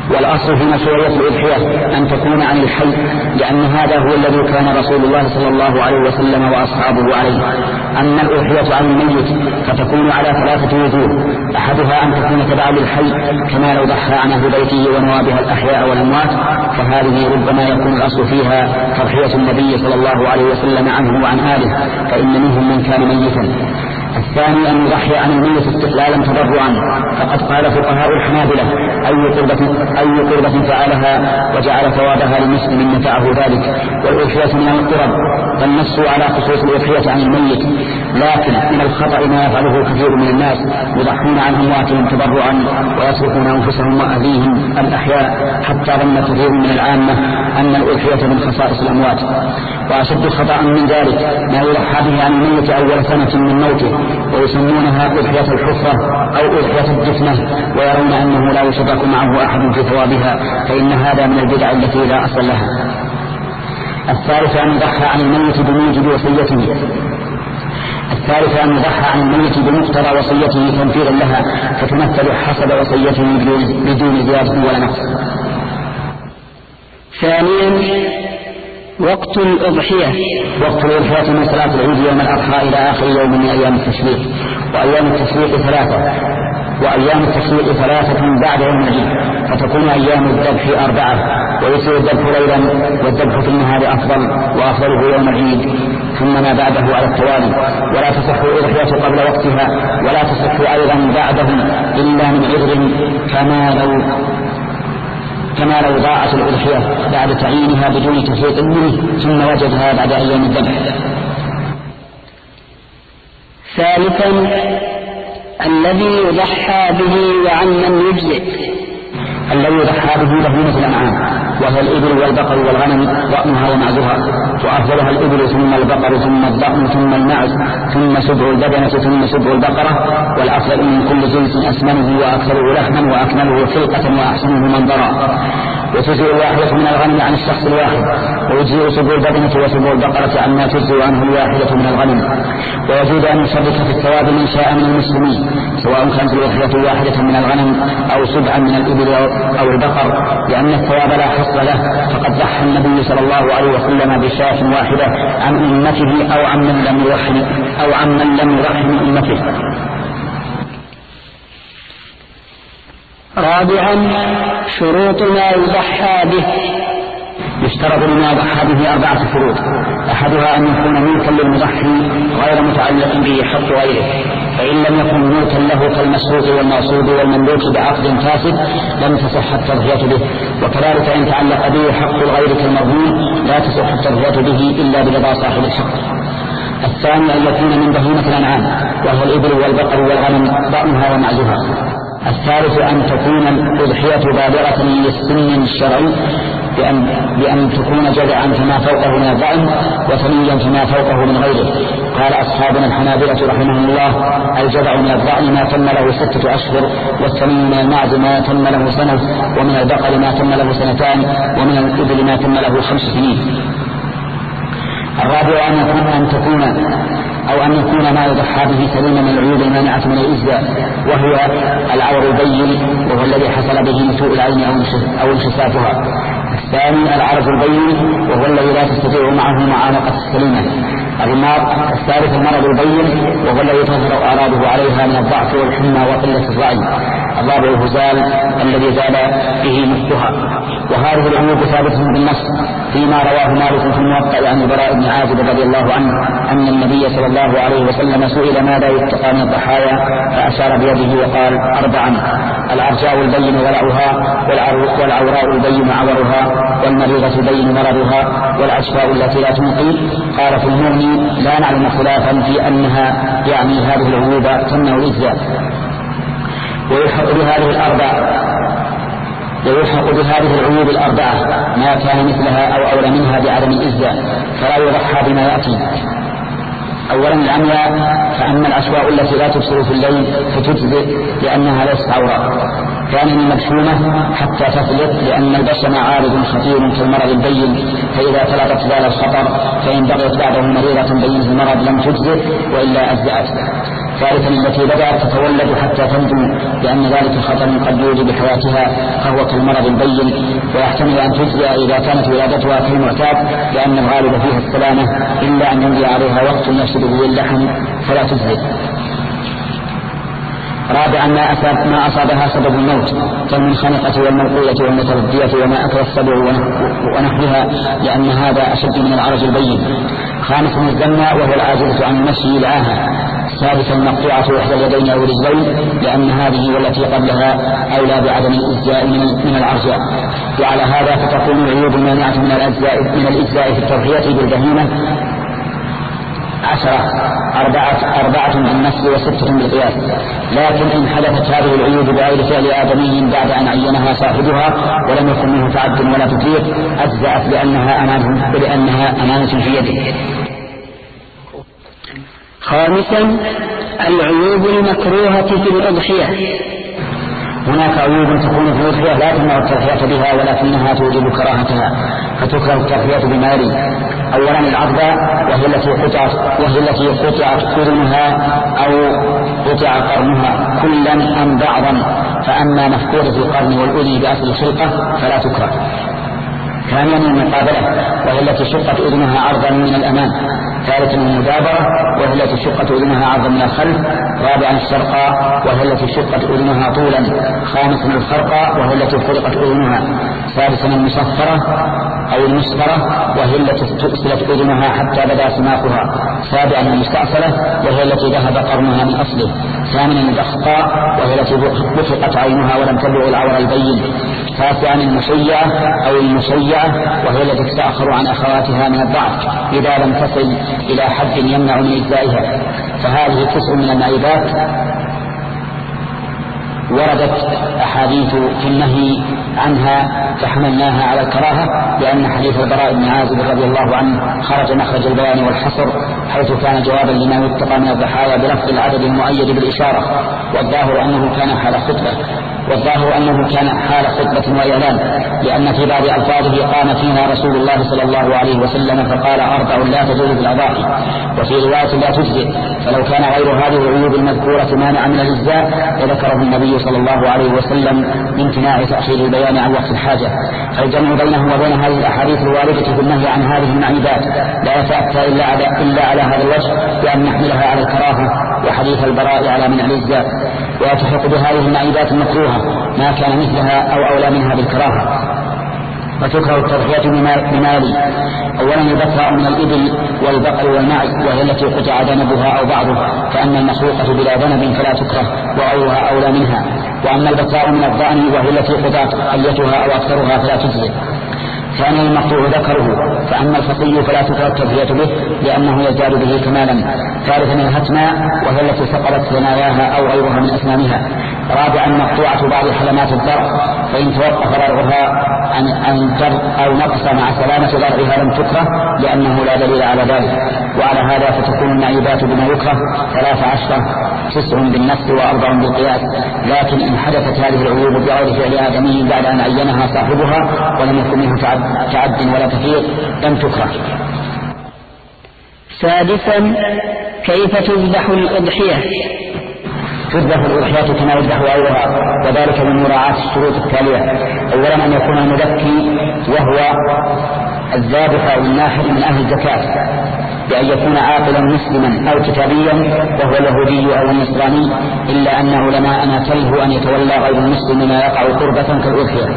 والأصل في مشروعية الأضحية أن تكون عن الحي، لأن هذا هو الذي كان رسول الله صلى الله عليه وسلم وأصحابه عليه. أما الأضحية عن الميت فتكون على ثلاثة وجوه: أحدها أن تكون تبعا للحي كما لو ضحى عن أهل بيته ونوابها الأحياء والأموات، فهذه ربما يكون الأصل فيها تضحية النبي صلى الله عليه وسلم عنه وعن آله، فإن منهم من كان ميتا. الثاني أن يضحي عن الميت استقلالا تضرعا، فقد قال فقهاء الحنابلة: أي قربة, أي قربة فعلها وجعل ثوابها لمسلم نفعه ذلك. والأضحية من القرب، فالنص على خصوص الأضحية عن الميت، لكن من الخطأ ما يفعله كثير من الناس، يضحون عن أمواتهم تضرعا ويصرفون أنفسهم وأهليهم الأحياء، حتى ظن كثير من العامة أن الأضحية من خصائص الأموات. وأشد خطأ من ذلك ما يضحى به عن الميت أول سنة من موته، ويسمونها أضحية الحفرة أو أضحية الدفنة، ويرون أنه لا يشرك معه أحد في ثوابها، فإن هذا من البدع التي لا أصل لها. الثالث أن يضحى عن الميت بموجب وصيته الثالث أن يضحى عن الميت بمقتضى وصيته تنفيذا لها، فتمثل حسب وصيته بدون زيادة ولا نقص. ثانيا وقت الأضحية. وقت الأضحية من صلاة العيد يوم الأضحى إلى آخر يوم من أيام التشريق، وأيام التشريق ثلاثة وأيام التشريق ثلاثة بعد يوم العيد، فتكون أيام الذبح أربعة، ويصير الذبح ليلا والذبح في النهار أفضل، وأفضله يوم العيد ثم ما بعده على التوالي. ولا تصح الأضحية قبل وقتها، ولا تصح أيضا بعده إلا من عذر، كما لو كما لو ضاعت الأضحية بعد تعيينها بدون تفريط منه ثم وجدها بعد أيام الذبح. ثالثا الذي يضحى به وعن من يجزئ. الذي يضحى به بهيمة الأنعام، وهي الإبل والبقر والغنم ضأنها ومعزها، وأفضلها الإبل ثم البقر ثم الضأن ثم المعز ثم سبع البدنة ثم سبع البقرة، والأفضل من كل جنس أسمنه وأكثره لحما وأكمله خلقة وأحسنه منظرا. وتجزئ الواحدة من الغنم عن الشخص الواحد، ويجزئ سبع البدنة وسبع البقرة عما تجزئ عنه الواحدة من الغنم. ويجوز أن يشرك في الثواب من شاء من المسلمين، سواء كانت الوحدة واحدة من الغنم أو سبعا من الإبل أو البقر، لأن الثواب لا حصر له. فقد ضحى النبي صلى الله عليه وسلم بشاة واحدة عن أمته أو عن من لم يرحم أو عن من لم يرحم أمته. رابعا شروط ما يضحى به. يشترط لما يضحى به أربعة شروط: أحدها أن يكون ملكا للمضحي غير متعلق به حق غيره، فإن لم يكن ملكا له كالمسروق والمغصوب والمملوك بعقد فاسد لم تصح التضحية به. وكذلك إن تعلق به حق الغير كالمرهون لا تصح التضحية به إلا برضا صاحب الحق. الثاني أن يكون من بهيمة الأنعام، وهو الإبل والبقر والغنم ضأنها ومعزها. الثالث أن تكون الأضحية بالغة للسن الشرعي، بأن, بأن تكون جذعا فما فوقه من الضأن وثنيا فما فوقه من غيره. قال أصحابنا الحنابلة رحمهم الله: الجذع من الضأن ما تم له ستة أشهر، والثني من المعز ما تم له سنة، ومن البقر ما تم له سنتان، ومن الإبل ما تم له خمس سنين. الرابع أن يكون أن تكون أو أن يكون ما يضحى به سليما من العيوب المانعة من الإجزاء، وهي العور البين، وهو الذي حصل به سوء العين أو انخسافها. الثاني العرض البين، وهو الذي لا تستطيع معه معانقة السليمة. الرماق. الثالث المرض البين، وهو الذي تظهر أعراضه عليها من الضعف والحمى وقلة الرأي. الرابع الهزال الذي زال به مخها. وهذه العيوب ثابتة بالنص فيما رواه مالك في الموطأ عن البراء بن عازب رضي الله عنه أن النبي صلى الله عليه وسلم سئل ماذا يتقى من الضحايا، فأشار بيده وقال: أربعا: العرجاء البين ولعها، والعوراء البين عورها، والمريضة البين مرضها، والعشفاء التي لا تنقي. قال في المغني: لا نعلم خلافا في أنها يعني هذه العيوب تمنع الإجزاء. ويلحق بهذه الأربع ويلحق بهذه العيوب الأربعة ما كان مثلها أو أولى منها بعدم الإجزاء، فلا يضحى بما يأتي. أولا العمياء، فأما العشواء التي لا تبصر في الليل فتجزئ لأنها ليست عورة. ثانيا المدفونة حتى تفلت، لأن البشم عارض خطير كالمرض البين، فإذا فلتت زال الخطر، فإن بقيت بعده مريضة بينت المرض لم تجزئ وإلا أجزأت. ثالثا التي بدأت تتولد حتى تنجو، لأن ذلك خطر قد يوجب حياتها فهو كالمرض البين، ويحتمل أن تجزئ إذا كانت ولادتها كالمعتاد، لأن الغالب فيها السلامة، إلا أن يمضي عليها وقت يفسد به اللحم فلا تجزئ. رابعا ما أصاب ما أصابها سبب الموت كالمنخنقة والموقوية والمتردية وما أكل السبع ونحوها، لأن هذا أشد من العرج البين. خامسا الزنا وهو العاجزة عن المشي لعاها. سادسا المقطوعة إحدى اليدين أو الرجلين، لأن هذه والتي قبلها أولى بعدم الإجزاء من العرجاء. وعلى هذا فتكون العيوب المانعة من الأجزاء من الإجزاء في التضحية بالبهيمة عشرة، أربعة, أربعة بالنفس وستة بالقياس. لكن إن حدثت هذه العيوب بغير فعل آدمي بعد أن عينها صاحبها ولم يكن منه تعد ولا تفريط أجزأت لأنها أمانة, لأنها أمانة في يده. خامسا العيوب المكروهة في الأضحية. هناك عيوب تكون في الأضحية لا تمنع التضحية بها ولكنها توجب كراهتها، فتكره التضحية بما يلي: أولا العضة وهي التي قطعت وهي التي قطعت أذنها أو قطع قرنها كلا أم بعضا، فأما مفقودة القرن والأذن بأصل الخلقة فلا تكره. ثانيا المقابلة وهي التي شقت أذنها عرضا من الأمام. ثالثا المدابرة وهي التي شقت أذنها عرضا من الخلف. رابعا الشرقاء وهي التي شقت أذنها طولا. خامسا الخرقاء وهي التي خرقت أذنها. سادسا المصفرة أو المسفرة وهي التي استؤصلت أذنها حتى بدا سماقها. سابعا المستأصلة وهي التي ذهب قرنها من أصله. ثامنا البخقاء وهي التي بفقت عينها ولم تبلغ العور البين. تاسعا المشيعة أو المشيعة وهي التي تتأخر عن أخواتها من الضعف إذا لم تصل إلى حد يمنع من إجزائها. فهذه تسع من المعيبات وردت أحاديث في النهي عنها فحملناها على الكراهة، لأن حديث البراء بن عازب رضي الله عنه خرج مخرج البيان والحصر، حيث كان جوابا لما يتقى من الضحايا برفض العدد المؤيد بالإشارة، والظاهر أنه كان حال خطبة والظاهر أنه كان حال خطبة وإعلان، لأن في بعض ألفاظه قام فيها رسول الله صلى الله عليه وسلم فقال أربع لا تجوز بالأضاحي، وفي رواية لا تجزئ. فلو كان غير هذه العيوب المذكورة مانعا من الإجزاء لذكره النبي صلى الله عليه وسلم بامتناع تأخير البيان عن وقت الحاجة. فالجمع بينه وبين هذه الأحاديث الواردة في النهي عن هذه المعيبات لا يتأتى إلا على, إلا على هذا الوجه، بأن نحملها على الكراهة وحديث البراء على منع الإجزاء، ويتحق بهذه المعيبات المكروهة ما كان مثلها أو أولى منها بالكراهة. وتكره التضحية بما يلي: أولا البتراء من الإبل والبقر والمعز وهي التي قطع ذنبها أو بعضه، فأما المخلوقة بلا ذنب فلا تكره وغيرها أولى منها. وأما البتراء من الضأن وهي التي قطعت حليتها أو أكثرها فلا تجزئ. ثانيا المقطوع ذكره، فأما الفصي فلا تكره التضحية به لأنه يزداد به كمالا. ثالثا الهتماء وهي التي سقطت ثناياها أو غيرها من أسنانها. رابعا مقطوعة بعض حلمات الضرع، فإن توقف ضرعها عن الضرع أو نقص مع سلامة ضرعها لم تكره لأنه لا دليل على ذلك. وعلى هذا فتكون المعيبات بما يكره ثلاث عشرة، تسع بالنفس وأربع بالقياس. لكن إن حدثت هذه العيوب بغير فعل آدمي بعد أن عينها صاحبها ولم يكن منه تعد ولا تفريط لم تكره. سادسا كيف تذبح الأضحية؟ تذبح الأضحية كما يذبح غيرها، وذلك من مراعاة الشروط التالية: أولا أن يكون المذكي وهو الذابح أو الناحر من أهل الزكاة، بأن يكون عاقلا مسلما أو كتابيا وهو اليهودي أو النصراني، إلا أن علماءنا كرهوا أن يتولى غير المسلم ما يقع قربة كالأضحية.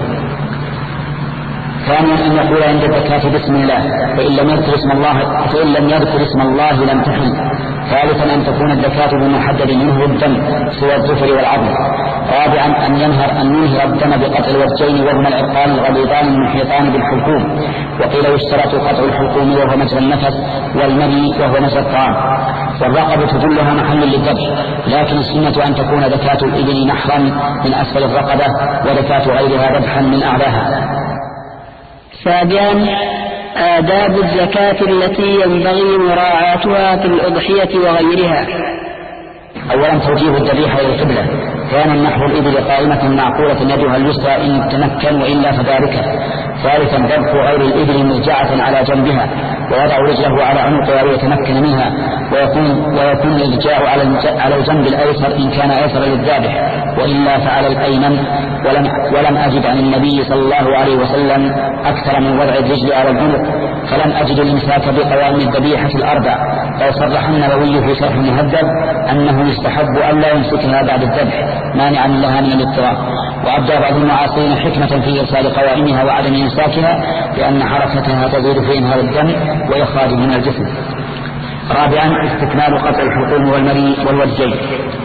ثانيا أن يقول عند الزكاة بسم الله، فإن لم يذكر اسم الله فإن لم يذكر اسم الله لم تحل. ثالثا أن تكون الزكاة بمحدد منه الدم سوى الظفر والعظم. رابعا أن ينهر أن ينهر الدم بقطع الوجهين وهما العرقان الغليظان المحيطان بالحلقوم، وقيل يشترط قطع الحلقوم وهو مجرى النفس، والمني وهو مجرى الطعام. والرقبة كلها محل للذبح، لكن السنة أن تكون زكاة الإبل نحرا من أسفل الرقبة وزكاة غيرها ذبحا من أعلاها. سابعا آداب الزكاة التي ينبغي مراعاتها في الأضحية وغيرها. أولا توجيه الذبيحة إلى القبلة، كان نحو الإبل قائمة معقولة يدها اليسرى إن تمكن وإلا فذلك. ثالثا ذبح غير الإبل مرجعة على جنبها ووضع رجله على عنقها ويتمكن منها، ويكون, ويكون الإرجاع على الجنب الأيسر إن كان أيسر للذابح وإلا فعلى الأيمن. ولم, ولم أجد عن النبي صلى الله عليه وسلم أكثر من وضع الرجل على العنق، فلم أجد الإمساك بقوائم الذبيحة الأربع. لو صرح النووي في شرح المهذب أنه يستحب أن لا يمسكها بعد الذبح مانعا لها من الاضطراب. وأبدى بعض المعاصرين حكمة في إرسال قوائمها وعدم إمساكها لأن حركتها تزيد في إنهار الدم وإخراجه من الجسم. رابعا استكمال قطع الحلقوم والمريء والوجهين.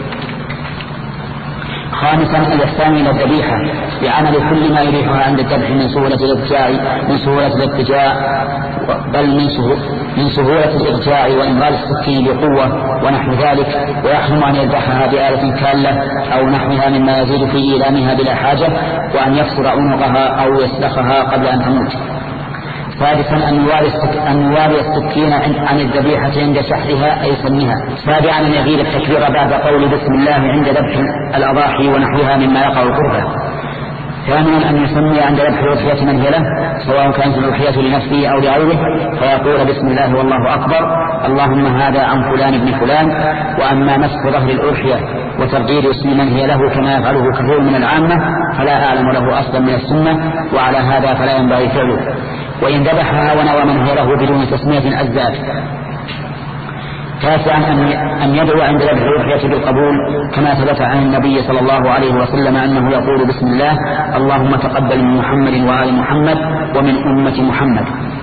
خامسا الإحسان إلى الذبيحة بعمل كل ما يريحها عند الذبح من سهولة الارتجاع من سهولة الارتجاع بل من سهولة, من سهولة الارتجاع وإمرار السكين بقوة ونحو ذلك، ويحرم أن يذبحها بآلة كالة أو نحوها مما يزيد في إيلامها بلا حاجة، وأن يكسر عنقها أو يسلخها قبل أن تموت. سادسا أن يواري السكين عن الذبيحة عند سحرها أي سمها. سابعا أن يغير التكبير بعد قول بسم الله عند ذبح الأضاحي ونحوها مما يقع قربه. ثانيا أن يسمي عند ذبح الأضحية من هي له سواء كانت الأضحية لنفسه أو لغيره، فيقول بسم الله والله أكبر اللهم هذا عن فلان ابن فلان. وأما مسح ظهر الأضحية وترديد اسم من هي له كما يفعله كثير من العامة فلا أعلم له أصلا من السنة، وعلى هذا فلا ينبغي فعله. وإن ذبحها ونوى من هي له بدون تسمية أزاد. تاسعا أن يدعو عند ذبح الأضحية بالقبول كما ثبت عن النبي صلى الله عليه وسلم أنه يقول بسم الله اللهم تقبل من محمد وآل محمد ومن أمة محمد.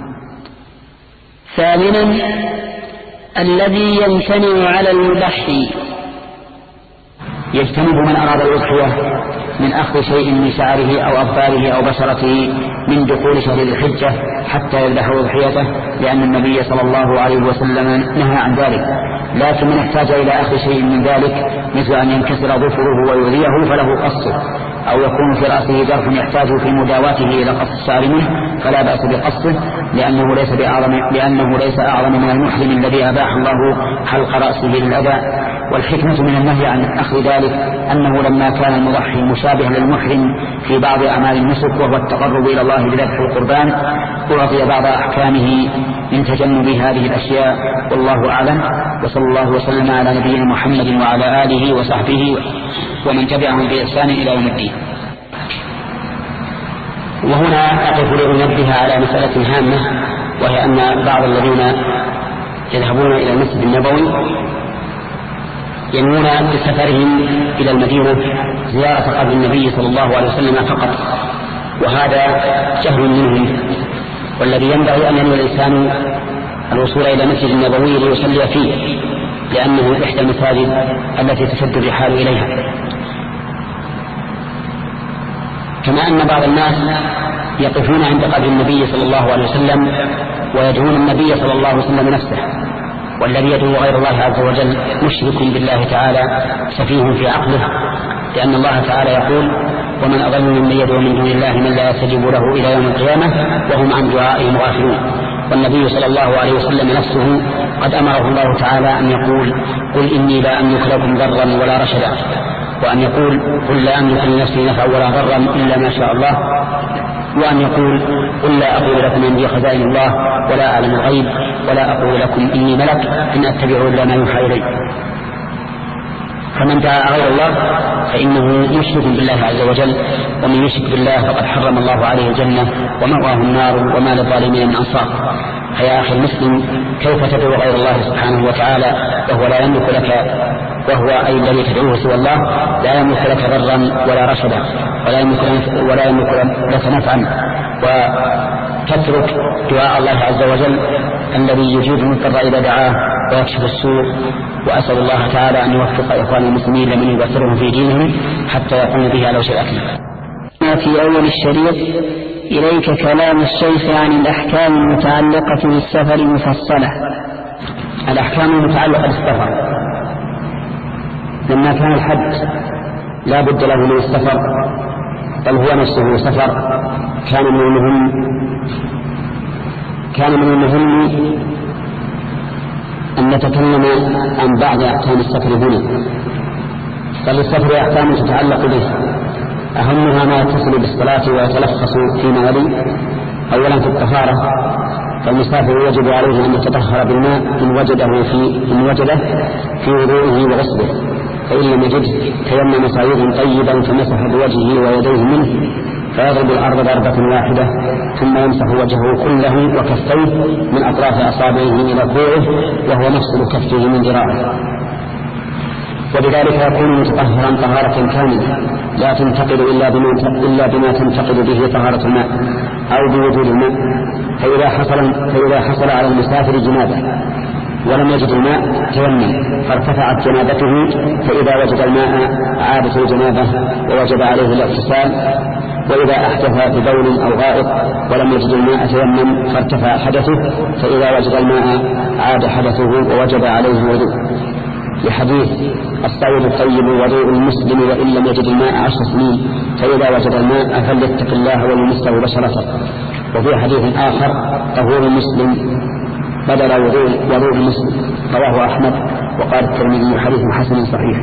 ثامنا الذي يمتنع على المضحي. يجتنب من أراد الأضحية من أخذ شيء من شعره أو أظفاره أو بشرته من دخول شهر الحجة حتى يذبح أضحيته، لأن النبي صلى الله عليه وسلم نهى عن ذلك. لكن من احتاج إلى أخذ شيء من ذلك مثل أن ينكسر ظفره ويؤذيه فله قصه، أو يكون في رأسه جرح يحتاج في مداواته إلى قص الشعر منه فلا بأس بقصه، لأنه ليس بأعظم لأنه ليس أعظم من المحرم الذي أباح الله حلق رأسه للأذى. والحكمة من النهي عن أخذ ذلك أنه لما كان المضحي مشابها للمحرم في بعض أعمال النسك وهو التقرب إلى الله بذبح القربان أعطي بعض أحكامه من تجنب هذه الأشياء، والله أعلم. وصلى الله وسلم على نبينا محمد وعلى آله وصحبه ومن تبعهم بإحسان إلى يوم الدين. وهنا أقف لأنبه على مسألة هامة، وهي أن بعض الذين يذهبون إلى المسجد النبوي ينوون بسفرهم إلى المدينة زيارة قبر النبي صلى الله عليه وسلم فقط، وهذا جهل منهم. والذي ينبغي أن ينوي الإنسان الوصول إلى المسجد النبوي ليصلي فيه، لأنه إحدى المساجد التي تشد الرحال إليها. كما أن بعض الناس يقفون عند قبر النبي صلى الله عليه وسلم ويدعون النبي صلى الله عليه وسلم نفسه، والذي يدعو غير الله عز وجل مشرك بالله تعالى سفيه في عقله، لأن الله تعالى يقول ومن أضل ممن يدعو من دون الله من لا يستجيب له إلى يوم القيامة وهم عن دعائهم غافلون. والنبي صلى الله عليه وسلم نفسه قد أمره الله تعالى أن يقول قل إني لا أملك لكم ضرا ولا رشدا، وأن يقول قل لا أملك لنفسي نفعا ولا ضرا إلا ما شاء الله، وأن يقول قل لا أقول لكم عندي خزائن الله ولا أعلم الغيب ولا أقول لكم إني ملك إن أتبع إلا ما يوحى إلي. فمن دعا غير الله فإنه يشرك بالله عز وجل، ومن يشرك بالله فقد حرم الله عليه الجنة ومأواه النار وما للظالمين من أنصار. فيا أخي المسلم كيف تدعو غير الله سبحانه وتعالى وهو لا يملك لك وهو أي الذي تدعوه سوى الله لا يملك لك ضرا ولا رشدا ولا يملك ولا يملك لك نفعا، وتترك دعاء الله عز وجل الذي يجيب المضطر إذا دعاه ويكشف السوء. وأسأل الله تعالى أن يوفق إخوان المسلمين لمن يبصرهم في دينهم حتى يقوم به على وجه الأكمل. في أول الشريط إليك كلام الشيخ عن الأحكام المتعلقة بالسفر مفصلة. الأحكام المتعلقة بالسفر لما كان الحج لا بد له من السفر، بل هو نفسه سفر، كان من المهم كان من المهم أن نتكلم عن بعض أحكام السفر هنا. بل السفر أحكام تتعلق به، أهمها ما يتصل بالصلاة ويتلخص فيما يلي. أولا في الطهارة، فالمسافر يجب عليه أن يتطهر بالماء إن وجده في إن وجده في وضوءه وغسله، فإن لم يجد تيمم صعيدا طيبا فمسح بوجهه ويديه منه، فيضرب الأرض ضربة واحدة ثم يمسح وجهه كله وكفيه من أطراف أصابعه إلى كوعه وهو مفصل كفه من ذراعه، وبذلك يكون متطهرا طهارة كاملة لا تنتقد إلا بما, إلا بما تنتقد به طهارة الماء أو بوجود الماء. فإذا حصل, فإذا حصل على المسافر جنابة ولم يجد الماء تيمم فارتفعت جنابته، فإذا وجد الماء عادت الجنابة ووجب عليه الاغتسال. وإذا أحدث ببول أو غائط ولم يجد الماء تيمم فارتفع حدثه، فإذا وجد الماء عاد حدثه ووجب عليه الوضوء، لحديث الصعيد الطيب وضوء المسلم وإن لم يجد الماء عشر سنين، فإذا وجد الماء فليتق الله وليمسه بشرته. وفي حديث آخر طهور المسلم بدل وضوء المسلم، رواه أحمد وقال الترمذي حديث حسن صحيح.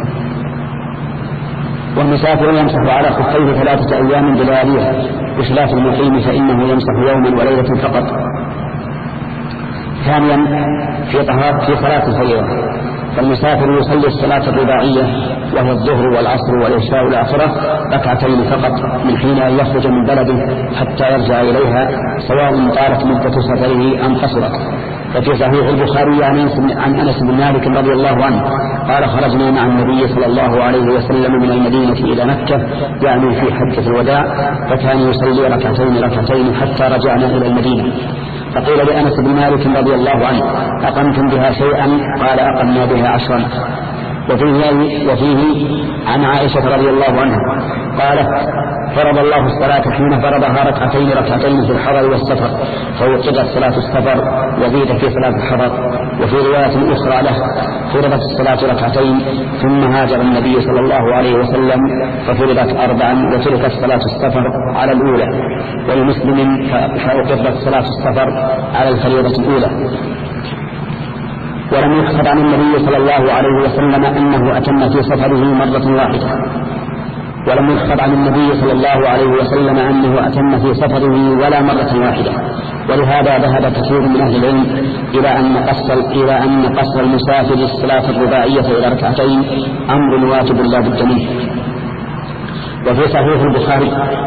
والمسافر يمسح على خفيه ثلاثة أيام بلياليها بخلاف المقيم فإنه يمسح يوما وليلة فقط. ثانيا في طهارة في صلاة الفريضة، فالمسافر يصلي الصلاة الرباعية وهي الظهر والعصر والعشاء والآخرة ركعتين فقط من حين أن يخرج من بلده حتى يرجع إليها، سواء طالت مدة سفره أم قصرت. ففي صحيح البخاري عن أنس بن مالك رضي الله عنه قال خرجنا مع النبي صلى الله عليه وسلم من المدينة إلى مكة يعني في حجة الوداع، فكان يصلي ركعتين ركعتين حتى رجعنا إلى المدينة. فقيل لأنس بن مالك رضي الله عنه أقمتم بها شيئا؟ قال أقمنا بها عشرا. وفيه, وفيه عن عائشة رضي الله عنها قالت فرض الله الصلاة حين فرضها ركعتين ركعتين في الحضر والسفر، فوقدت صلاة السفر وزيد في صلاة الحضر. وفي رواية أخرى له فرضت الصلاة ركعتين ثم هاجر النبي صلى الله عليه وسلم ففرضت أربعا وتركت صلاة السفر على الأولى. ولمسلم فأقرت صلاة السفر على الفريضة الأولى. ولم يحفظ عن النبي صلى الله عليه وسلم أنه أتم في سفره مرة واحدة ولم يحفظ عن النبي صلى الله عليه وسلم أنه أتم في سفره ولا مرة واحدة. ولهذا ذهب كثير من أهل العلم إلى أن قصر إلى أن قصر المسافر الصلاة الرباعية إلى ركعتين أمر واجب لا بد منه. وفي صحيح البخاري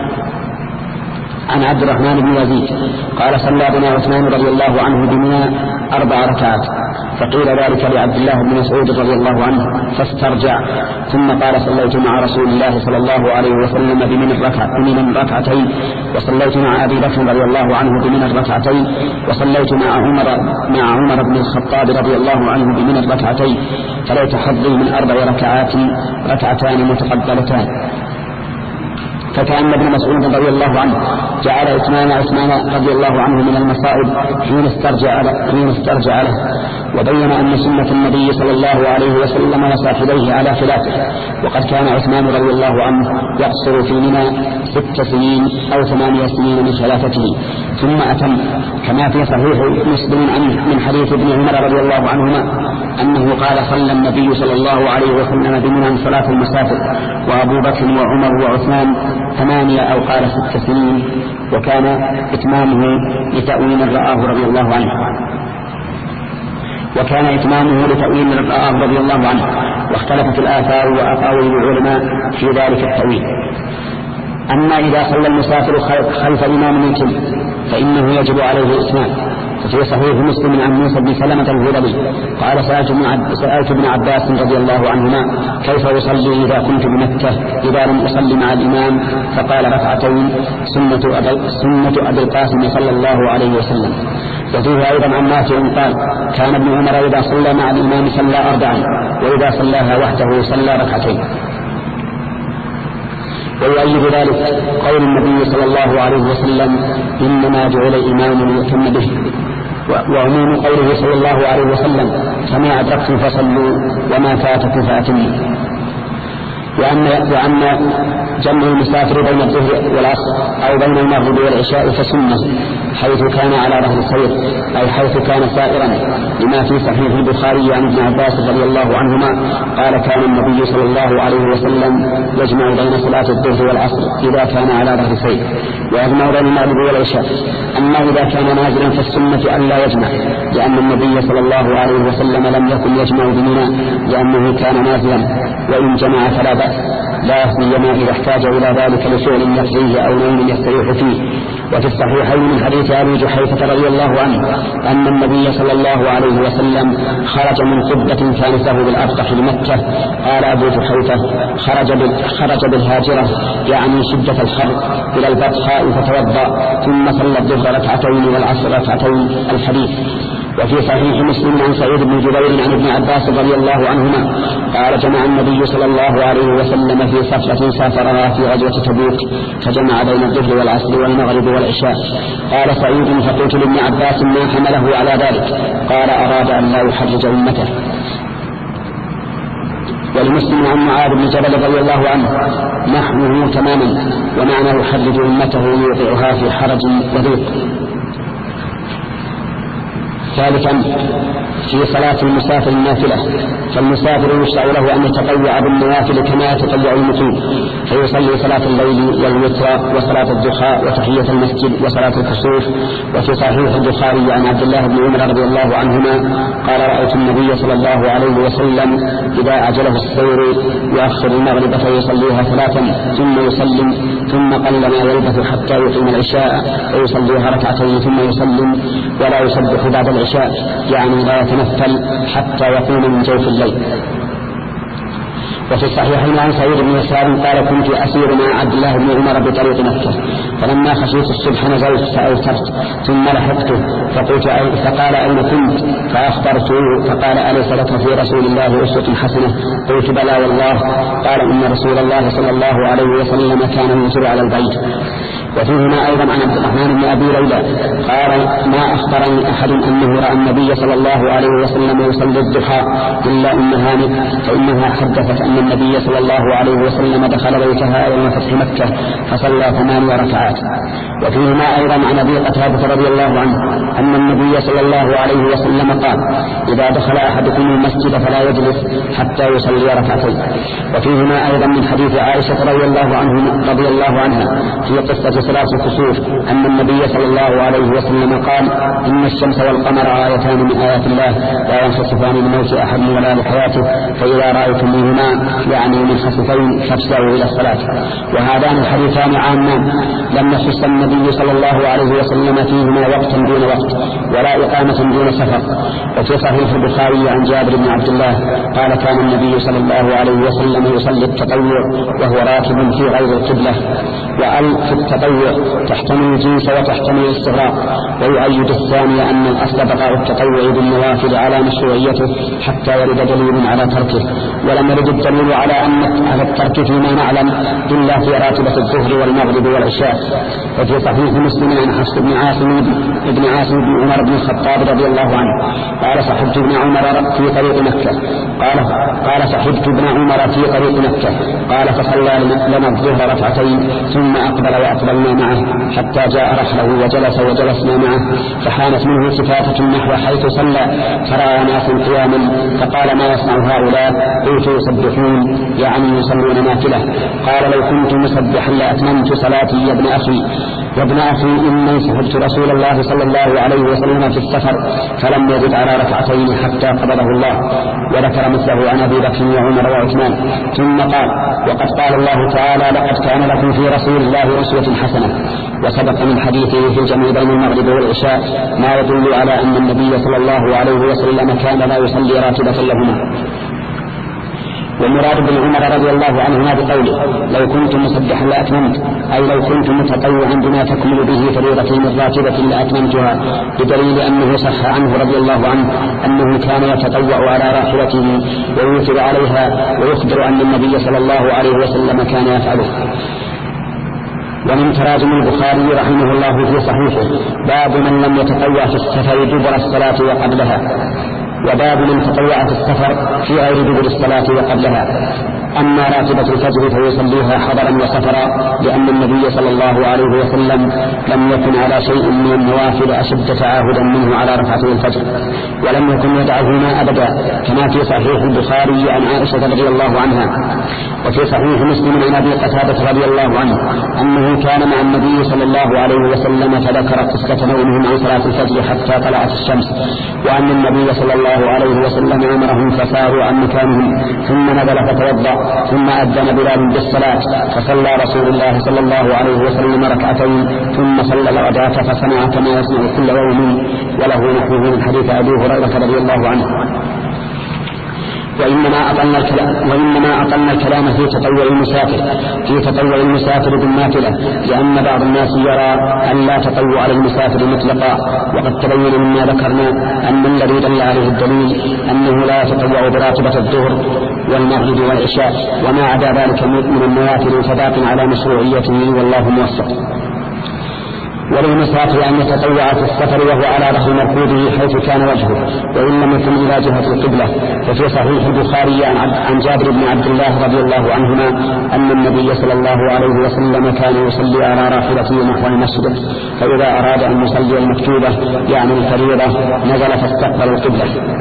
عن عبد الرحمن بن يزيد قال صلى بنا عثمان رضي الله عنه بمنى أربع ركعات، فقيل ذلك لعبد الله بن مسعود رضي الله عنه فاسترجع، ثم قال صليت مع رسول الله صلى الله عليه وسلم بمنى ركعة بمنى ركعتين، وصليت مع أبي بكر رضي الله عنه بمنى ركعتين، وصليت مع عمر مع عمر بن الخطاب رضي الله عنه بمنى ركعتين، فليت حظي من أربع ركعات ركعتان متقبلتان. فكأن ابن مسعود رضي الله عنه جعل إتمام عثمان رضي الله عنه من المصائب حين استرجع له, حين استرجع له وبين أن سنة النبي صلى الله عليه وسلم وصاحبيه على خلافه. وقد كان عثمان رضي الله عنه يقصر في منى ست سنين أو ثمانية سنين من خلافته ثم أتم، كما في صحيح مسلم من حديث ابن عمر رضي الله عنهما أنه قال صلى النبي صلى الله عليه وسلم بمنى صلاة المسافر وأبو بكر وعمر وعثمان ثمانية أو قال ست سنين، وكان إتمامه لتأويل رآه رضي الله عنه وكان إتمامه لتأويل رآه رضي الله عنه واختلفت الآثار وأقاويل العلماء في ذلك التأويل. أما إذا صلى المسافر خلف إمام يتم فإنه يجب عليه الإتمام. ففي صحيح مسلم عن موسى بن سلمة الهذلي قال سألت ابن عباس رضي الله عنهما كيف أصلي إذا كنت بمكة إذا لم أصلي مع الإمام؟ فقال ركعتين سنة أبي, سنة أبي القاسم صلى الله عليه وسلم. وفيه أيضا عن نافع قال كان ابن عمر إذا صلى مع الإمام صلى أربعا وإذا صلاها وحده صلى ركعتين. ويؤيد ذلك قول النبي صلى الله عليه وسلم إنما جعل الإمام ليتم به، وعموم قوله صلى الله عليه وسلم كما أدركتم فصلوا وما فاتكم فأتموا. وأن وأن جمع المسافر بين الظهر والعصر أو بين المغرب والعشاء فسنة حيث كان على ظهر السير أي حيث كان سائرا، لما في صحيح البخاري عن ابن عباس رضي الله عنهما قال كان النبي صلى الله عليه وسلم يجمع بين صلاة الظهر والعصر إذا كان على ظهر السير، ويجمع بين المغرب والعشاء. أما إذا كان نازلا فالسنة ألا يجمع، لأن النبي صلى الله عليه وسلم لم يكن يجمع بمنى لأنه كان نازلا، وإن جمع فلا بأس، لا سيما إذا احتاج إلى ذلك لشغل يقضيه أو نوم يستريح فيه. وفي الصحيحين من حديث أبي جحيفة رضي الله عنه أن النبي صلى الله عليه وسلم خرج من قبة كانت له بالأبطح بمكة. قال أبو جحيفة خرج, خرج بالهاجرة يعني شدة الحر إلى البطحاء فتوضأ ثم صلى الظهر ركعتين والعصر ركعتين الحديث. وفي صحيح مسلم عن سعيد بن جبير عن ابن عباس رضي الله عنهما قال جمع النبي صلى الله عليه وسلم في سفرة سافرها في غزوة تبوك فجمع بين الظهر والعصر والمغرب والعشاء. قال سعيد فقلت لابن عباس ما حمله على ذلك؟ قال أراد أن لا يحرج أمته. ولمسلم عن معاذ بن جبل رضي الله عنه نحوه تماما، ومعنى يحرج أمته يوقعها في حرج وضيق. ثالثا في صلاة المسافر النافلة، فالمسافر يشرع له أن يتطوع بالنوافل كما يتطوع المقيم، فيصلي صلاة الليل والوتر وصلاة الضحى وتحية المسجد وصلاة الكسوف. وفي صحيح البخاري عن عبد الله بن عمر رضي الله عنهما قال رأيت النبي صلى الله عليه وسلم إذا أعجله السير يؤخر المغرب فيصليها ثلاثا ثم يسلم ثم قل ما يلبث حتى يقيم العشاء فيصليها ركعتين ثم يسلم ولا يسبح بعد العشاء، يعني لا يتنفل حتى يقوم من جوف الليل. وفي الصحيحين عن سعيد بن يسار قال كنت أسير مع عبد الله بن عمر بطريق مكة، فلما خشيت الصبح نزلت فأوترت ثم لحقته فقلت أي فقال أين كنت؟ فأخبرته فقال أليس لك في رسول الله أسوة حسنة؟ قلت بلى والله. قال إن رسول الله صلى الله عليه وسلم كان يوتر على البيت. وفيهما أيضا عن عبد الرحمن بن أبي ليلى قال ما أخبرني أحد أنه رأى النبي صلى الله عليه وسلم يصلي الضحى إلا أم هانئ، فإنها حدثت أن النبي صلى الله عليه وسلم دخل بيتها يوم فتح مكة فصلى ثمانية ركعات. وفيهما أيضا عن أبي قتادة رضي الله عنه أن النبي صلى الله عليه وسلم قال إذا دخل أحدكم المسجد فلا يجلس حتى يصلي ركعتين. وفيهما أيضا من حديث عائشة رضي الله عنه رضي الله عنها في قصة صلاة الكسوف أن النبي صلى الله عليه وسلم قال إن الشمس والقمر آيتان من آيات الله لا ينخسفان لموت أحد ولا لحياته، فإذا رأيتموهما يعني منخسفين فافزعوا إلى الصلاة. وهذان الحديثان عامان لم يخص النبي صلى الله عليه وسلم فيهما وقتا دون وقت ولا إقامة دون سفر. وفي صحيح البخاري عن جابر بن عبد الله قال كان النبي صلى الله عليه وسلم يصلي التطوع وهو راكب في غير القبلة. وأل في التطوع تحتمل الجنس وتحتمل الاستغراق. ويؤيد الثاني أن الأصل بقاء التطوع بالنوافل على مشروعيته حتى يرد دليل على تركه، ولم يرد الدليل على أن على الترك فيما نعلم إلا في راتبة الظهر والمغرب والعشاء. وفي صحيح مسلم عن حفص بن عاصم بن عاصم بن عمر بن الخطاب رضي الله عنه قال صحبت ابن عمر في طريق مكة قال قال صحبت ابن عمر في طريق مكة قال فصلى لنا الظهر ركعتين ثم أقبل وأقبلنا معه حتى جاء رحله وجلس وجلسنا معه، فحانت منه التفاتة نحو حيث صلى فرأى ناس قياما فقال ما يصنع هؤلاء؟ قلت يسبحون يعني يصلون نافلة. قال لو كنت مسبحا لأتممت صلاتي يا ابن أخي يا ابن أخي إني صحبت رسول الله صلى الله عليه وسلم في السفر فلم يزد على ركعتين حتى قبضه الله. وذكر مثله عن أبي بكر وعمر وعثمان. ثم قال وقد قال الله تعالى لقد كان لكم في رسول الله أسوة حسنة. وسبق من حديثه في الجمع بين المغرب والعشاء ما يدل على أن النبي صلى الله عليه وسلم كان لا يصلي راتبة لهما. ومراد بن عمر رضي الله عنهما بقوله لو كنت مسبحا لأتممت أي لو كنت متطوعا بما تكمل به فريضتين الراتبة لأتممتها، بدليل أنه صح عنه رضي الله عنه أنه كان يتطوع على راحلته ويوتر عليها، ويخبر أن النبي صلى الله عليه وسلم كان يفعله. ومن تراجم البخاري رحمه الله في صحيحه باب من لم يتطوع في السفر دبر الصلاة وقبلها. وباب من تطوع في السفر في غير دبر الصلاة وقبلها. أما راتبة الفجر فيصليها حضرا وسفرا، لأن النبي صلى الله عليه وسلم لم يكن على شيء من النوافل أشد تعاهدا منه على ركعتي الفجر، ولم يكن يدعهما أبدا، كما في صحيح البخاري عن عائشة رضي الله عنها، وفي صحيح مسلم عن أبي قتادة رضي الله عنه أنه كان مع النبي صلى الله عليه وسلم فذكر قصة نومهم عن صلاة الفجر حتى طلعت الشمس، وأن النبي صلى الله عليه وسلم أمرهم فساروا عن مكانهم، ثم نزل فتوضأ، ثم أذن بلال بالصلاة، فصلى رسول الله صلى الله عليه وسلم ركعتين، ثم صلى الغداة فصنع كما يصنع كل يوم، وله نحوه من حديث أبي هريرة رضي الله عنه. وإنما أطلنا الكلام, وإنما أطلنا الكلام في تطوع المسافر في تطوع المسافر بالنافلة، لأن بعض الناس يرى أن لا تطوع للمسافر مطلقا، وقد تبين مما ذكرنا أن الذي دل عليه الدليل أنه لا يتطوع براتبة الظهر والمغرب والعشاء، وما عدا ذلك من النوافل فباق على مشروعيته، والله موفق. وللمسافر أن يتطوع في السفر وهو على ظهر مركوبه حيث كان وجهه، وإن لم يكن إلى جهة القبلة. ففي صحيح البخاري عن جابر بن عبد الله رضي الله عنهما أن النبي صلى الله عليه وسلم كان يصلي على راحلته نحو المسجد، فإذا أراد أن يصلي المكتوبة يعني الفريضة نزل فاستقبل القبلة.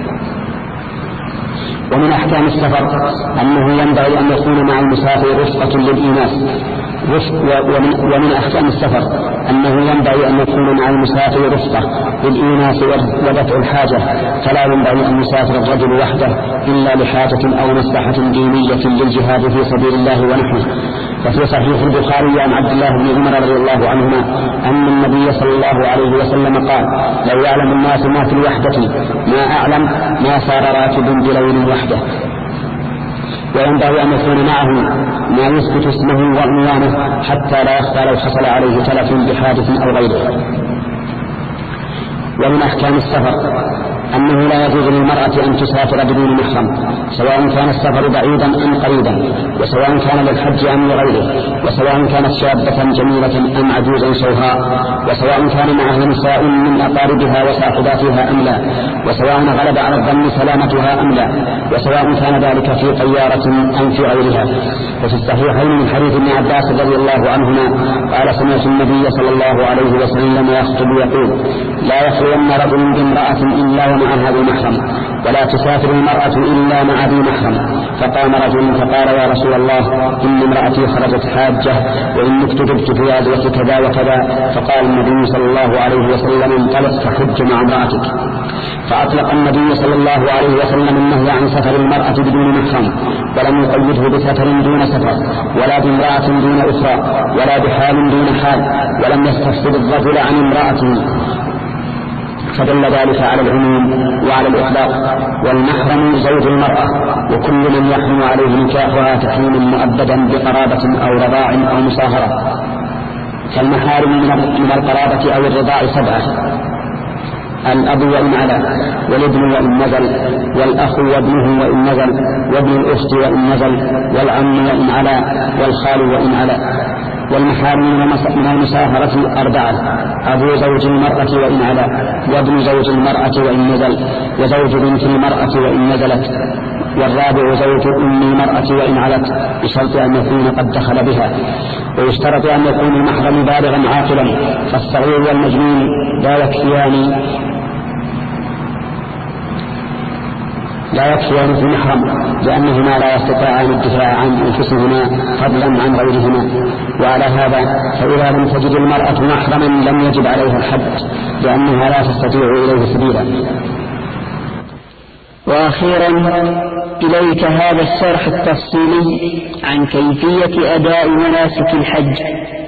ومن أحكام السفر أنه ينبغي أن يكون مع المسافر رفقة للإيناس. ومن أحكام السفر أنه ينبغي أن يكون مع المسافر رفقة للإيناس ودفع الحاجة، فلا ينبغي أن يسافر الرجل وحده إلا لحاجة أو مصلحة دينية للجهاد في سبيل الله ونحوه. وفي صحيح البخاري عن عبد الله بن عمر رضي الله عنهما أن النبي صلى الله عليه وسلم قال: لو يعلم الناس ما في الوحدة ما أعلم ما صار راكب بليل وحده. وينبغي أن يكون معه ما يثبت اسمه وعنوانه حتى لا يخفى لو حصل عليه تلف بحادث أو غيره. ومن أحكام السفر أنه لا يجوز للمرأة أن تسافر بدون محرم، سواء كان السفر بعيدا أم قريبا، وسواء كان للحج أم لغيره، وسواء كانت شابة جميلة أم عجوزا سوهاء، وسواء كان معها نساء من أقاربها وصاحباتها أم لا، وسواء غلب على الظن سلامتها أم لا، وسواء كان ذلك في طيارة أم في غيرها. وفي الصحيحين من حديث ابن عباس رضي الله عنهما قال: سمعت النبي صلى الله عليه وسلم يخطب يقول: لا يخلون رجل بامرأة إلا ومعها ذو محرم، ولا تسافر المرأة إلا مع ذي محرم. فقام رجل فقال: يا رسول الله، إن امرأتي خرجت حاجة وإني اكتتبت في غزوة كذا وكذا. فقال النبي صلى الله عليه وسلم: انطلق فحج مع امرأتك. فأطلق النبي صلى الله عليه وسلم النهي عن سفر المرأة بدون محرم، ولم يقيده بسفر دون سفر، ولا بامرأة دون أخرى، ولا بحال دون حال، ولم يستفسد الرجل عن امرأته، فدل ذلك على العموم وعلى الإطلاق. والمحرم زوج المرأة، وكل من يحرم عليه نكاحها تحريما مؤبدا بقرابة أو رضاع أو مصاهرة. كالمحارم من القرابة أو الرضاع سبعة: الأب وإن علا، والابن وإن نزل، والأخ وابنه وإن نزل، وابن الأخت وإن نزل، والعم وإن علا، والخال وإن علا. والمحارم من المصاهرة أربعة: أبو زوج المرأة وإن علا، وابن زوج المرأة وإن نزل، وزوج بنت المرأة وإن نزلت، والرابع زوج أم المرأة وإن علت، بشرط أن يكون قد دخل بها. ويشترط أن يكون المحرم بالغا عاقلا، فالصغير والمجنون لا يكفيان لا يكفيان في المحرم، لأنهما لا يستطيعان الدفاع عن أنفسهما فضلا عن غيرهما. وعلى هذا فإذا لم تجد المرأة محرما لم يجب عليها الحج، لأنها لا تستطيع إليه سبيلا. وأخيرا إليك هذا الشرح التفصيلي عن كيفية أداء مناسك الحج.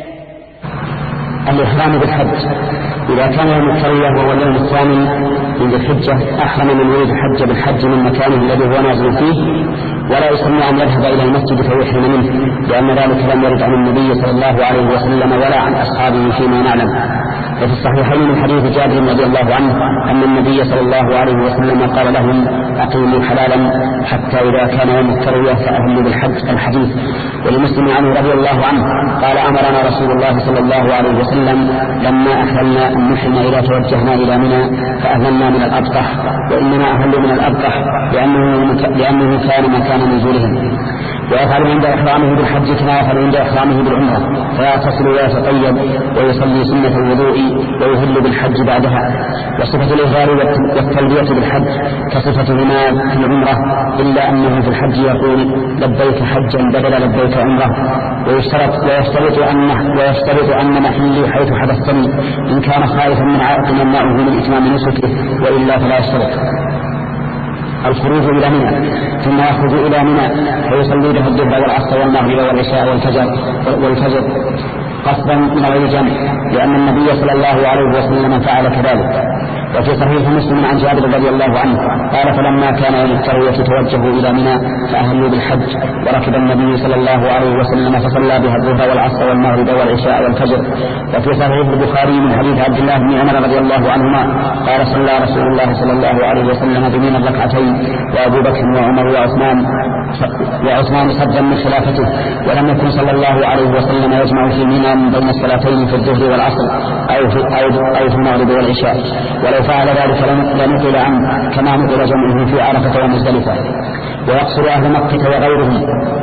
الإحرام بالحج: إذا كان يوم التروية وهو اليوم الثامن من ذي الحجة أحرم من يريد الحج بالحج من مكانه الذي هو نازل فيه، ولا يسمى أن يذهب إلى المسجد فيحرم منه، لأن ذلك لم يرد عن النبي صلى الله عليه وسلم ولا عن أصحابه فيما نعلم. وفي الصحيحين من حديث جابر رضي الله عنه أن النبي صلى الله عليه وسلم قال لهم أقيموا حلالا حتى إذا كان يوم التروية فأهلوا بالحج الحديث. ولمسلم عنه رضي الله عنه قال أمرنا رسول الله صلى الله عليه وسلم لما أهلنا أن نحرم إذا توجهنا إلى منى فأهلنا من الأبطح، وإنما أهلوا من الأبطح لأنه, لأنه كان مكان نزولهم. ويفعل عند إحرامه بالحج كما يفعل عند إحرامه بالعمرة، فيغتسل ويتطيب ويصلي سنة الوضوء ويهل بالحج بعدها. وصفة الإهلال والتلبية بالحج كصفتهما في العمرة، إلا أنه في الحج يقول لبيك حجا بدل لبيك عمرة. ويشترط, ويشترط, أن, ويشترط أن محلي حيث حدثني إن كان خائفا من عائق يمنعه من إتمام نسكه، وإلا فلا يشترط. الخروج إلى منى ثم يخرج إلى منى فيصلي به الظهر والعصر والمغرب والعشاء والفجر والفجر قصدا من غير جمع، لأن النبي صلى الله عليه وسلم فعل كذلك. وفي صحيح مسلم عن جابر رضي الله عنه قال فلما كان يوم التروية توجهوا إلى منى فأهلوا بالحج، وركب النبي صلى الله عليه وسلم فصلى بها الظهر والعصر والمغرب والعشاء والفجر. وفي صحيح البخاري من حديث عبد الله بن عمر رضي الله عنهما قال صلى رسول الله صلى الله عليه وسلم بمنى الركعتين وأبو بكر وعمر وعثمان وعثمان صدا من خلافته، ولم يكن صلى الله عليه وسلم يجمع في منى بين الصلاتين في الظهر والعصر أو في, أو في المغرب والعشاء، ولو فعل ذلك لنقل عنه كما نقل جمعه في عرفة ومزدلفة. ويقصر أهل مكة وغيرهم،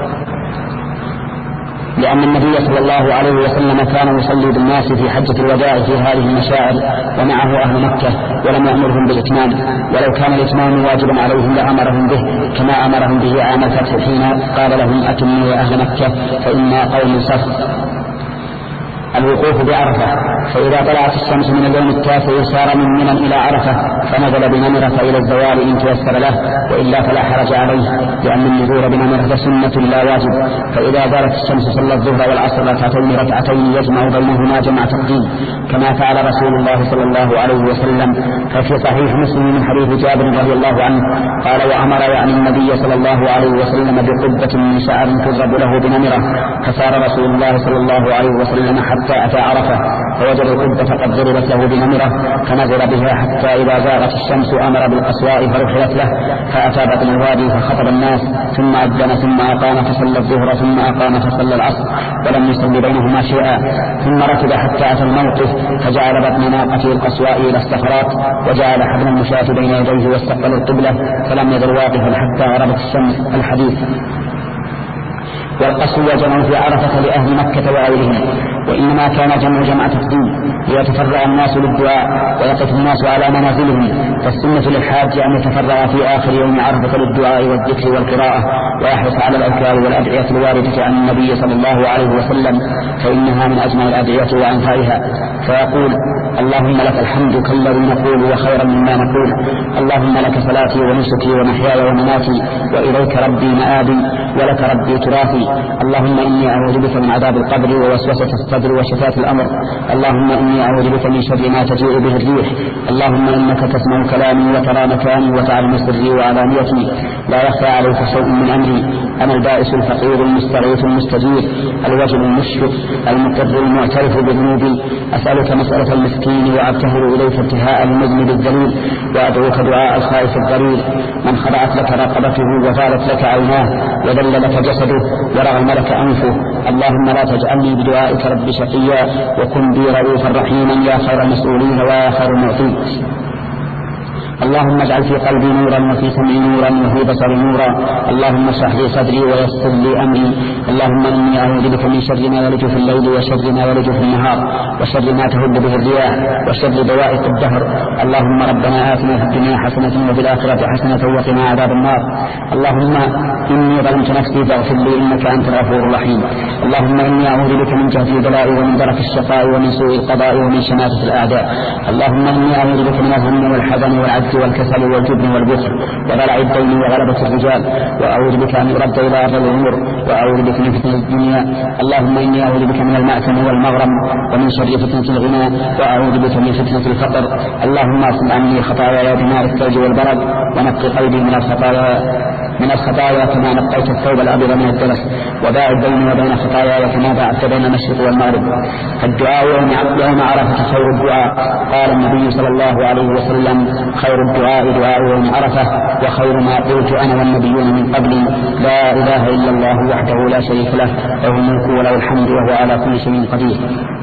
لأن النبي صلى الله عليه وسلم كان يصلي بالناس في حجة الوداع في هذه المشاعر ومعه أهل مكة، ولم يأمرهم بالإتمام، ولو كان الإتمام واجبا عليهم لأمرهم به كما أمرهم به عام الفتح حين قال لهم أتموا يا أهل مكة فإنا قوم صف. الوقوف بعرفة، فإذا طلعت الشمس من اليوم التاسع سار من منى إلى عرفة فنزل بنمرة إلى الزوال إن تيسر له، وإلا فلا حرج عليه، لأن النزول بنمرة سنة لا واجب. فإذا زالت الشمس صلى الظهر والعصر ركعتين ركعتين يجمع بينهما جمع تقديم كما فعل رسول الله صلى الله عليه وسلم. ففي صحيح مسلم من حديث جابر رضي الله عنه قال وأمر يعني النبي صلى الله عليه وسلم بقبة من شعر تضرب له بنمرة، فسار رسول الله صلى الله عليه وسلم حتى أتى عرفة فوجد القبة قد ضربت له بنمرة، فنزل بها حتى إذا زاغت الشمس أمر بالقصواء فرحلت له، فأتى بطن الوادي فخطب الناس ثم أذن ثم أقام فصلى الظهر ثم أقام فصلى العصر ولم يصلي بينهما شيئا، ثم ركب حتى أتى الموقف فجعل بطن ناقته القصواء إلى الصخرات وجعل حبل المشاة بين يديه واستقبل القبلة فلم يزل واقفا حتى غربت الشمس. الحديث. والقصر وجمع في عرفة لأهل مكة وغيرهم، وإنما كان جمع جمع تقديم ليتفرع الناس للدعاء ويقف الناس على منازلهم، فالسنة للحاج أن يتفرع في آخر يوم عرفة للدعاء والذكر والقراءة ويحرص على الأذكار والأدعية الواردة عن النبي صلى الله عليه وسلم، فإنها من أجمع الأدعية وأنفعها. فيقول اللهم لك الحمد كالذي نقول وخيرا مما نقول، اللهم لك صلاتي ونسكي ومحياي ومماتي وإليك ربي مآبي ولك ربي تراثي، اللهم إني أعوذ بك من عذاب القبر ووسوسة الصدر وشتات الأمر، اللهم إني أعوذ بك من شر ما تجيء به الريح، اللهم إنك تسمع كلامي وترى مكاني وتعلم سري وعلانيتي، لا يخفى عليك شيء من أمري، أنا البائس الفقير المستغيث المستجير الوجل المشفق المقر المعترف بذنوبي، أسألك مسألة المسكين وأبتهل إليك ابتهاء المذنب الذليل، وأدعوك دعاء الخائف الضرير من خضعت لك رقبته وفالت لك عيناه وذل لك جسده ورغم لك أنفه، اللهم لا تجعلني بدعائك رب شقيا وكن بي رؤوفا رحيما يا خير المسؤولين ويا خير المعطين. اللهم اجعل في قلبي نورا وفي سمعي نورا وفي بصري نورا، اللهم اشرح لي صدري ويسر لي امري، اللهم اني اعوذ بك من شر ما يلج في الليل وشر ما يلج في النهار وشر ما تهب به الرياح وشر دوائق الدهر، اللهم ربنا آتنا في الدنيا حسنة وفي الآخرة حسنة وقنا عذاب النار، اللهم اني ظلمت نفسي فاغفر لي انك انت الغفور الرحيم، اللهم اني اعوذ بك من جهد البلاء ومن درك الشقاء ومن سوء القضاء ومن شماتة الاعداء، اللهم اني اعوذ بك من الهم والحزن والعجز والكسل والجبن والبخل وضلع الدين وغلبة الرجال، وأعوذ بك أن أرد إلى أرض الأمور، وأعوذ بك من فتنة الدنيا، اللهم إني أعوذ بك من المأثم والمغرم ومن شر فتنة الغنى، وأعوذ بك من فتنة الفقر، اللهم اصب عني خطاياي بنار الثلج والبرد ونقي قلبي من الخطايا من الخطايا كما نقيت الثوب الأبيض من الدنس، وباعد بيني وبين خطاياي كما باعدت بين المشرق والمغرب. فالدعاء يوم عرفة خير الدعاء. قال النبي صلى الله عليه وسلم: خير الدعاء دعاء يوم عرفة، وخير ما قلت أنا والنبيون من قبلي: لا إله إلا الله وحده لا شريك له، له الملك وله الحمد وهو على كل شيء قدير.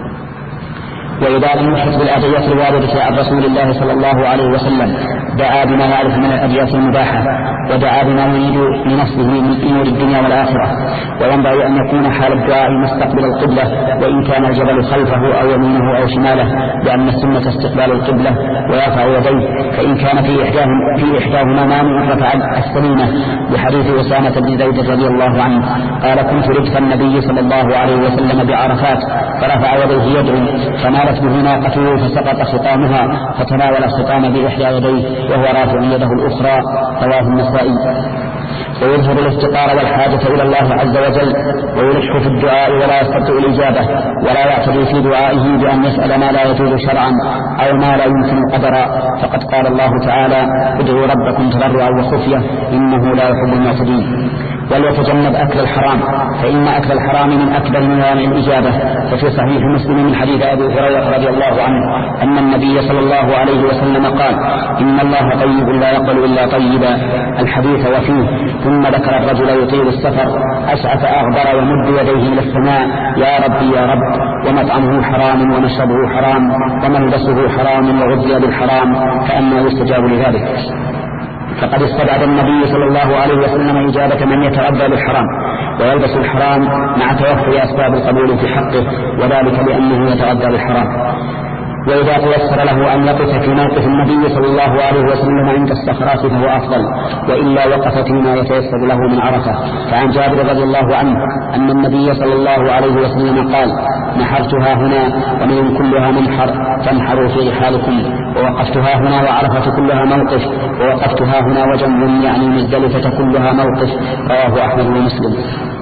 وإذا لم يحرص بالأدعية الواردة عن رسول الله صلى الله عليه وسلم دعا بما يعرف من الأدعية المباحة، ودعا بما يريد لنفسه من أمور الدنيا والآخرة. وينبغي أن يكون حال الدعاء مستقبل القبلة، وإن كان الجبل خلفه أو يمينه أو شماله، لأن السنة استقبال القبلة ويرفع يديه، فإن كان في إحداهما في إحداهما مانع رفع السمينة، بحديث أسامة بن زيد رضي الله عنه قال: كنت ردف النبي صلى الله عليه وسلم بعرفات فرفع يديه يدعو، فمالت به ناقته فسقط خطامها، فتناول الخطام بإحدى يديه وهو رافع يده الأخرى. رواه النسائي. ويظهر الافتقار والحاجة إلى الله عز وجل، ويلح في الدعاء ولا يستطيع الإجابة، ولا يعتدي في دعائه بأن يسأل ما لا يجوز شرعا أو ما لا يمكن قدرا، فقد قال الله تعالى: ادعوا ربكم تضرعا وخفية إنه لا يحب المعتدين. وليتجنب أكل الحرام، فإن أكل الحرام من أكبر موانع الإجابة. ففي صحيح مسلم من حديث أبي هريرة رضي الله عنه أن النبي صلى الله عليه وسلم قال: إن الله طيب لا يقبل إلا طيبا، الحديث وفيه: ثم ذكر الرجل يطيل السفر أسعف أغبر يمد يديه إلى السماء: يا ربي يا رب، ومطعمه حرام ومشربه حرام وملبسه حرام وغذي بالحرام، فأما يستجاب لذلك. فقد استبعد النبي صلى الله عليه وسلم إجابة من يتربى بالحرام ويلبس الحرام مع توفي أسباب القبول في حقه، وذلك لأنه يتربى بالحرام. وإذا تيسر له أن يقف في موقف النبي صلى الله عليه وسلم عند الصخرات فهو أفضل، وإلا وقف فيما يتيسر له من عرفة. فعن جابر رضي الله عنه أن النبي صلى الله عليه وسلم قال: نحرتها هنا ومن كلها منحر فانحروا في رحالكم، ووقفتها هنا وعرفة كلها موقف، ووقفتها هنا وجنب يعني مزدلفة كلها موقف. رواه أحمد ومسلم.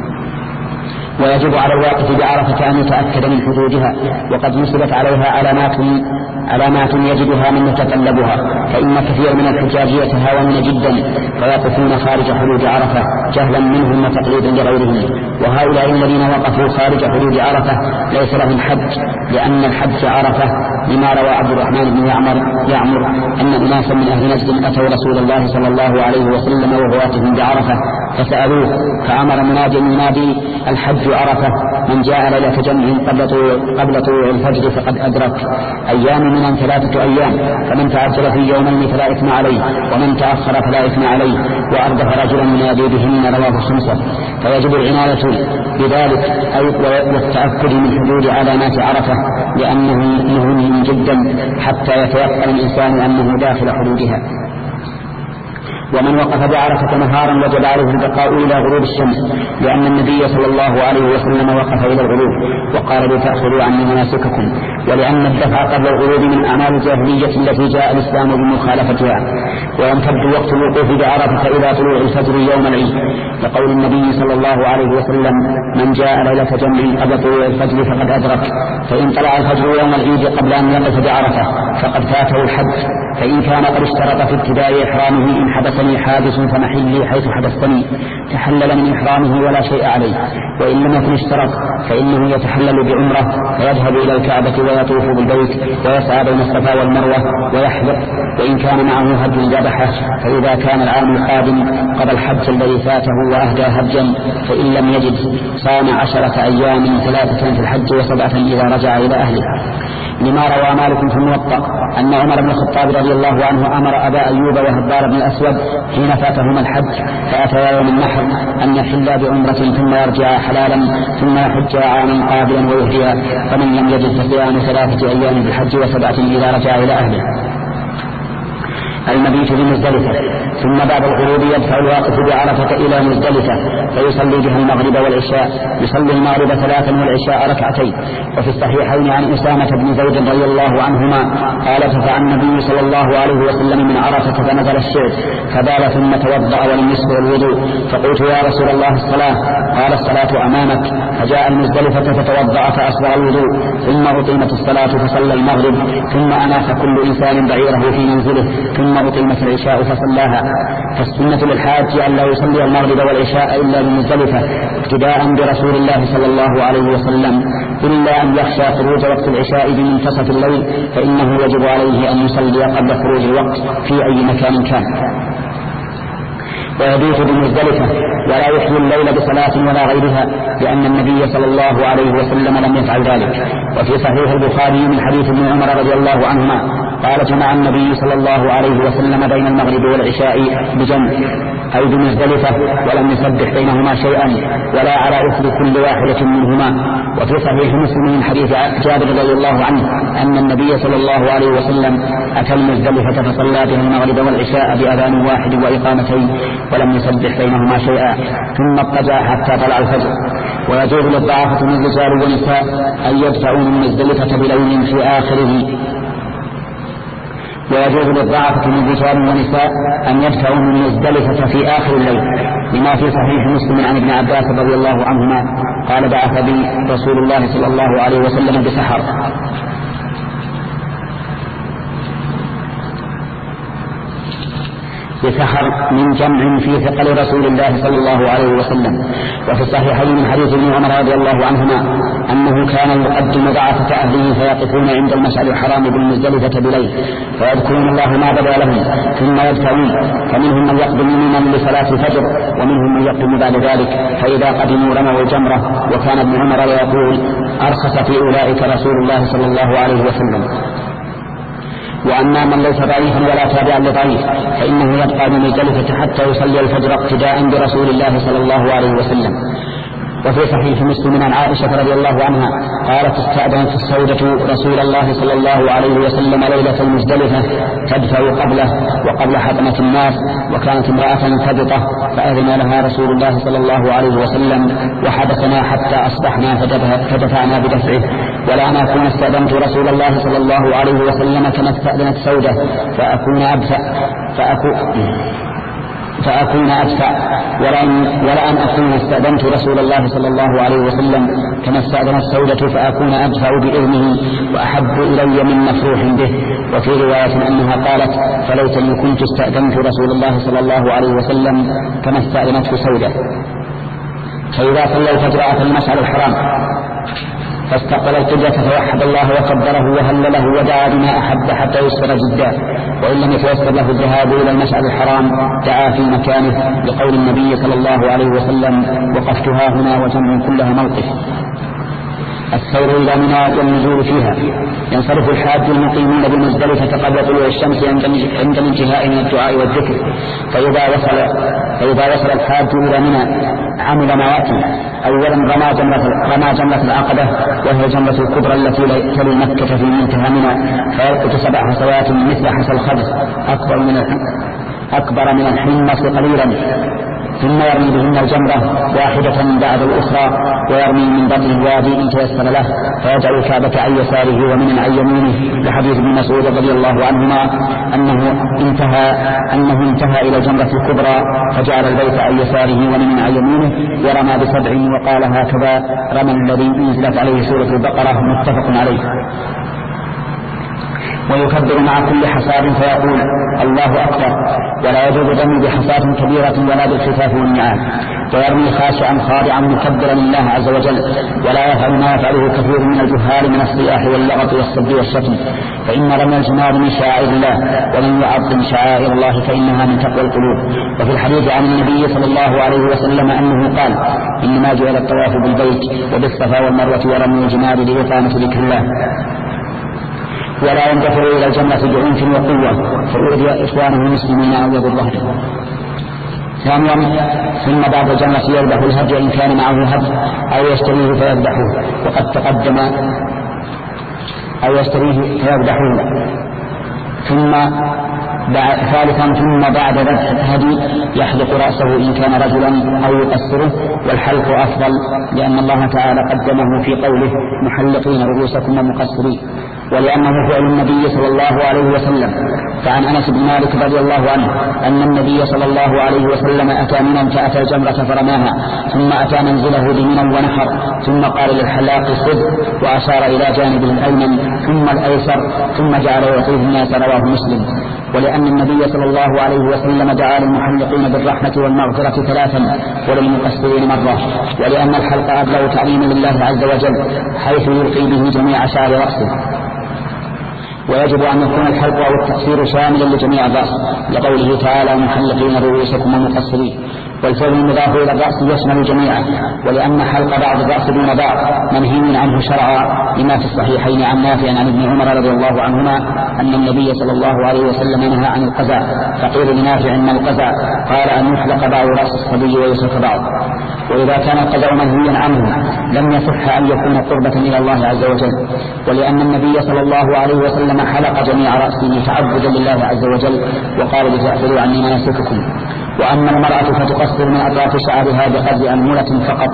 ويجب على الواقف بعرفة أن يتأكد من حدودها، وقد نصبت عليها علامات علامات يجدها من يتطلبها، فإن كثير من الحجاج يتهاونون جدا فيقفون خارج حدود عرفة جهلا منهم وتقليدا لغيرهم. وهؤلاء الذين وقفوا خارج حدود عرفة ليس لهم حج، لأن الحج عرفة، لما روى عبد الرحمن بن يعمر يعمر أن أناسا من أهل نجد أتوا رسول الله صلى الله عليه وسلم وهو واقف بعرفة فسألوه، فأمر مناد ينادي: الحج عرفة، من جاء ليلة جمع قبل طلوع قبل طلوع الفجر فقد أدرك. أيام من ثلاثة أيام، فمن تعجل في يومين فلا إثم عليه، ومن تأخر فلا إثم عليه. وأردف رجلا ينادي بهن، رواه الخمسة. فيجب العناية بذلك أي والتأكد من حدود علامات عرفة، لأنه مهم جدا حتى يتيقن الإنسان أنه داخل حدودها. ومن وقف بعرفة نهارا وجب عليه البقاء إلى غروب الشمس، لأن النبي صلى الله عليه وسلم وقف إلى الغروب وقال: لتأخذوا عني مناسككم، ولأن الدفع قبل الغروب من أعمال الجاهلية التي جاء الإسلام بمخالفتها. ويمتد وقت الوقوف بعرفة إلى طلوع الفجر يوم العيد، لقول النبي صلى الله عليه وسلم: من جاء ليلة جمع قبل طلوع الفجر فقد أدرك. فإن طلع الفجر يوم العيد قبل أن يقف بعرفة فقد فاته الحج، فإن كان قد اشترط في ابتداء إحرامه: إن حدثني حادث فمحلي حيث حدثني، تحلل من إحرامه ولا شيء عليه. وإن لم يكن اشترط فإنه يتحلل بعمرة، فيذهب إلى الكعبة ويطوف بالبيت ويسعى بين الصفا والمروة ويحلق، وإن كان معه هدي ذبحه. فإذا كان العام القادم قضى الحج الذي فاته وأهدى هجا، فإن لم يجد صام عشرة أيام، ثلاثة في الحج وسبعة إذا رجع إلى أهله. لما روى مالك في الموطأ أن عمر بن الخطاب رضي الله عنه أمر أبا أيوب وهبار بن الأسود حين فاتهما الحج فأتيا يوم النحر أن يحلا بعمرة ثم يرجع حلالا ثم يحج عاما قابلا ويهديا، فمن لم يجد فصيام ثلاثة أيام في الحج وسبعة إذا رجع إلى أهله. المبيت بمزدلفة. ثم بعد الغروب يدفع الواقف بعرفة إلى مزدلفة فيصلي بها المغرب والعشاء، يصلي المغرب ثلاثا والعشاء ركعتين. وفي الصحيحين عن أسامة بن زيد رضي الله عنهما قال: ففعل النبي صلى الله عليه وسلم من عرفة فنزل الشعب فبال ثم توضأ ولم يسبغ الوضوء، فقلت: يا رسول الله الصلاة، قال الصلاة أمامك، فجاء المزدلفة فتوضأ فأسبغ الوضوء، ثم أقيمت الصلاة فصلى المغرب، ثم أناخ كل إنسان بعيره في منزله، ثم أقيمت العشاء فصلاها. فالسنة للحاج أن لا يصلي المغرب والعشاء إلا بمزدلفة اقتداء برسول الله صلى الله عليه وسلم، إلا أن يخشى خروج وقت العشاء بمنتصف الليل، فإنه يجب عليه أن يصلي قبل خروج الوقت في أي مكان كان. ويبيت بمزدلفة ولا يحيي الليل بصلاة ولا غيرها، لأن النبي صلى الله عليه وسلم لم يفعل ذلك. وفي صحيح البخاري من حديث ابن عمر رضي الله عنهما قال: جمع النبي صلى الله عليه وسلم بين المغرب والعشاء بجمع أي بمزدلفة، ولم يسبح بينهما شيئا ولا على إثر كل واحدة منهما. وفي صحيح مسلم من حديث جابر رضي الله عنه أن النبي صلى الله عليه وسلم أتى المزدلفة فصلى بها المغرب والعشاء بأذان واحد وإقامتين، ولم يسبح بينهما شيئا، ثم اضطجع حتى طلع الفجر. ويجوز للضعافة من الرجال والنساء أن يدفعوا من مزدلفة بليل في آخره ويجوز للضعفة من رجال ونساء أن يدفعوا من مزدلفة في آخر الليل، لما في صحيح مسلم عن ابن عباس رضي الله عنهما قال: بعث بي رسول الله صلى الله عليه وسلم بسحر بسحر من جمع في ثقل رسول الله صلى الله عليه وسلم. وفي الصحيحين من حديث ابن عمر رضي الله عنهما أنه كان يقدم ضعفة أهله فيقفون عند المشعر الحرام بالمزدلفة بليل فيذكرون الله ما بدا لهم ثم يدفعون، فمنهم من يقدم يمينا لصلاة الفجر ومنهم من يقدم بعد ذلك، فإذا قدموا رموا الجمرة. وكان ابن عمر يقول: أرخص في أولئك رسول الله صلى الله عليه وسلم. وأما من ليس ضعيفا ولا تابعا لضعيف فإنه يبقى بمزدلفة حتى يصلي الفجر اقتداء برسول الله صلى الله عليه وسلم. وفي صحيح مسلم عن عائشة رضي الله عنها قالت: استأذنت السودة رسول الله صلى الله عليه وسلم ليلة المزدلفة تدفع قبله وقبل حطمة الناس، وكانت امرأة تبطة فأذن لها رسول الله صلى الله عليه وسلم وحدثنا حتى أصبحنا فدفعنا بدفعه. ولا أنا أكون استأذنت رسول الله صلى الله عليه وسلم كما استأذنت سودة فأكون أدفع فأكون فأكون أدفع ولا أن أكون استأذنت رسول الله صلى الله عليه وسلم كما استأذنت سودة فأكون أدفع بإذنه وأحب إلي من مفروح به. وفي رواية أنها قالت: فليتني كنت استأذنت رسول الله صلى الله عليه وسلم كما استأذنته سودة. فإذا صلى الفجر أتى المشعر الحرام فاستقبل القبلة فوحد الله وكبره وهلله ودعا بما أحب حتى يسر جدا، وإن لم يتيسر له الذهاب إلى المشعر الحرام دعا في مكانه، لقول النبي صلى الله عليه وسلم: وقفتها هنا وجمع كلها موقف. السير إلى منى والنزول فيها. ينصرف الحاج المقيمون بالمزدلفة قبل طلوع الشمس عند الانتهاء من الدعاء والذكر، فإذا وصل فإذا وصل الحاج إلى منى عمل ما يأتي: أولا رمى جمرة رمى جمرة العقبة وهي جمرة الكبرى التي تلي مكة في منتهى منى، فيلقط سبع حصوات مثل حصى الخبز أكبر من أكبر من الحمص قليلا، ثم يرمي بهن الجمرة واحدة بعد الأخرى، ويرمي من بطن الوادي إن تيسر له، فيجعل الكعبة عن يساره ومن عن يمينه، لحديث ابن مسعود رضي الله عنهما أنه انتهى أنه انتهى إلى الجمرة الكبرى فجعل البيت عن يساره ومن عن يمينه، ورمى بسبع وقال: هكذا رمى الذي نزلت عليه سورة البقرة، متفق عليه. ويكبر مع كل حصاد فيقول: الله أكبر، ولا يجوز رمي بحصاد كبيرة ولا بالخفاف والنعال، ويرمي خاشعا خاضعا مكبرا لله عز وجل، ولا يفعل ما يفعله كثير من الجهال من الصياح واللغط والسب والشتم، فإن رمي الجمار من شعائر الله، ومن يعظم شعائر الله فإنها من تقوى القلوب. وفي الحديث عن النبي صلى الله عليه وسلم أنه قال: إنما جعل الطواف بالبيت وبالصفا والمروة ورمي الجمار لإقامة ذكر الله، ولا يندفع إلى الجنة بعنف وقوة فيؤذي إخوانه المسلمين أو يضرهم. ثانيا، ثم بعد الجنة يذبح الهدي إن كان معه هدي أو يشتريه فيذبحه، وقد تقدم أو يشتريه فيذبحه. ثم ثالثا، ثم بعد ذبح الهدي يحلق رأسه إن كان رجلا أو يقصره، والحلق أفضل لأن الله تعالى قدمه في قوله: محلقين رؤوسكم ومقصرين، ولأنه فعل النبي صلى الله عليه وسلم، فعن أنس بن مالك رضي الله عنه أن النبي صلى الله عليه وسلم أتى منى فأتى الجمرة فرماها، ثم أتى منزله بمنى ونحر، ثم قال للحلاق خذ، وأشار إلى جانبه الأيمن ثم الأيسر، ثم جعل يعطيه الناس. رواه مسلم. ولأن النبي صلى الله عليه وسلم دعا للمحلقين بالرحمة والمغفرة ثلاثا وللمقصرين مرة، ولأن الحلق أبلغ تعليم لله عز وجل حيث يلقي به جميع شعر رأسه، ويجب أن يكون الحلق أو التقصير شاملا لجميع الرأس لقوله تعالى محلقين رؤوسكم ومقصرين، والفعل المضاف إلى الرأس يشمل جميعا، ولأن حلق بعض الرأس دون بعض منهي عنه شرعا لما في الصحيحين عن نافع عن ابن عمر رضي الله عنهما أن النبي صلى الله عليه وسلم نهى عن القزع، فقيل لنافع ما القزع؟ قال أن يحلق بعض رأس الصبي ويسرق بعض. وإذا كان القزع منهيا عنه لم يصح أن يكون قربة إلى الله عز وجل، ولأن النبي صلى الله عليه وسلم حلق جميع رأسه تعبدا لله عز وجل، وقال لتأخذوا عني مناسككم. وأما المرأة فتقصر من أطراف شعرها بقدر أنملة فقط.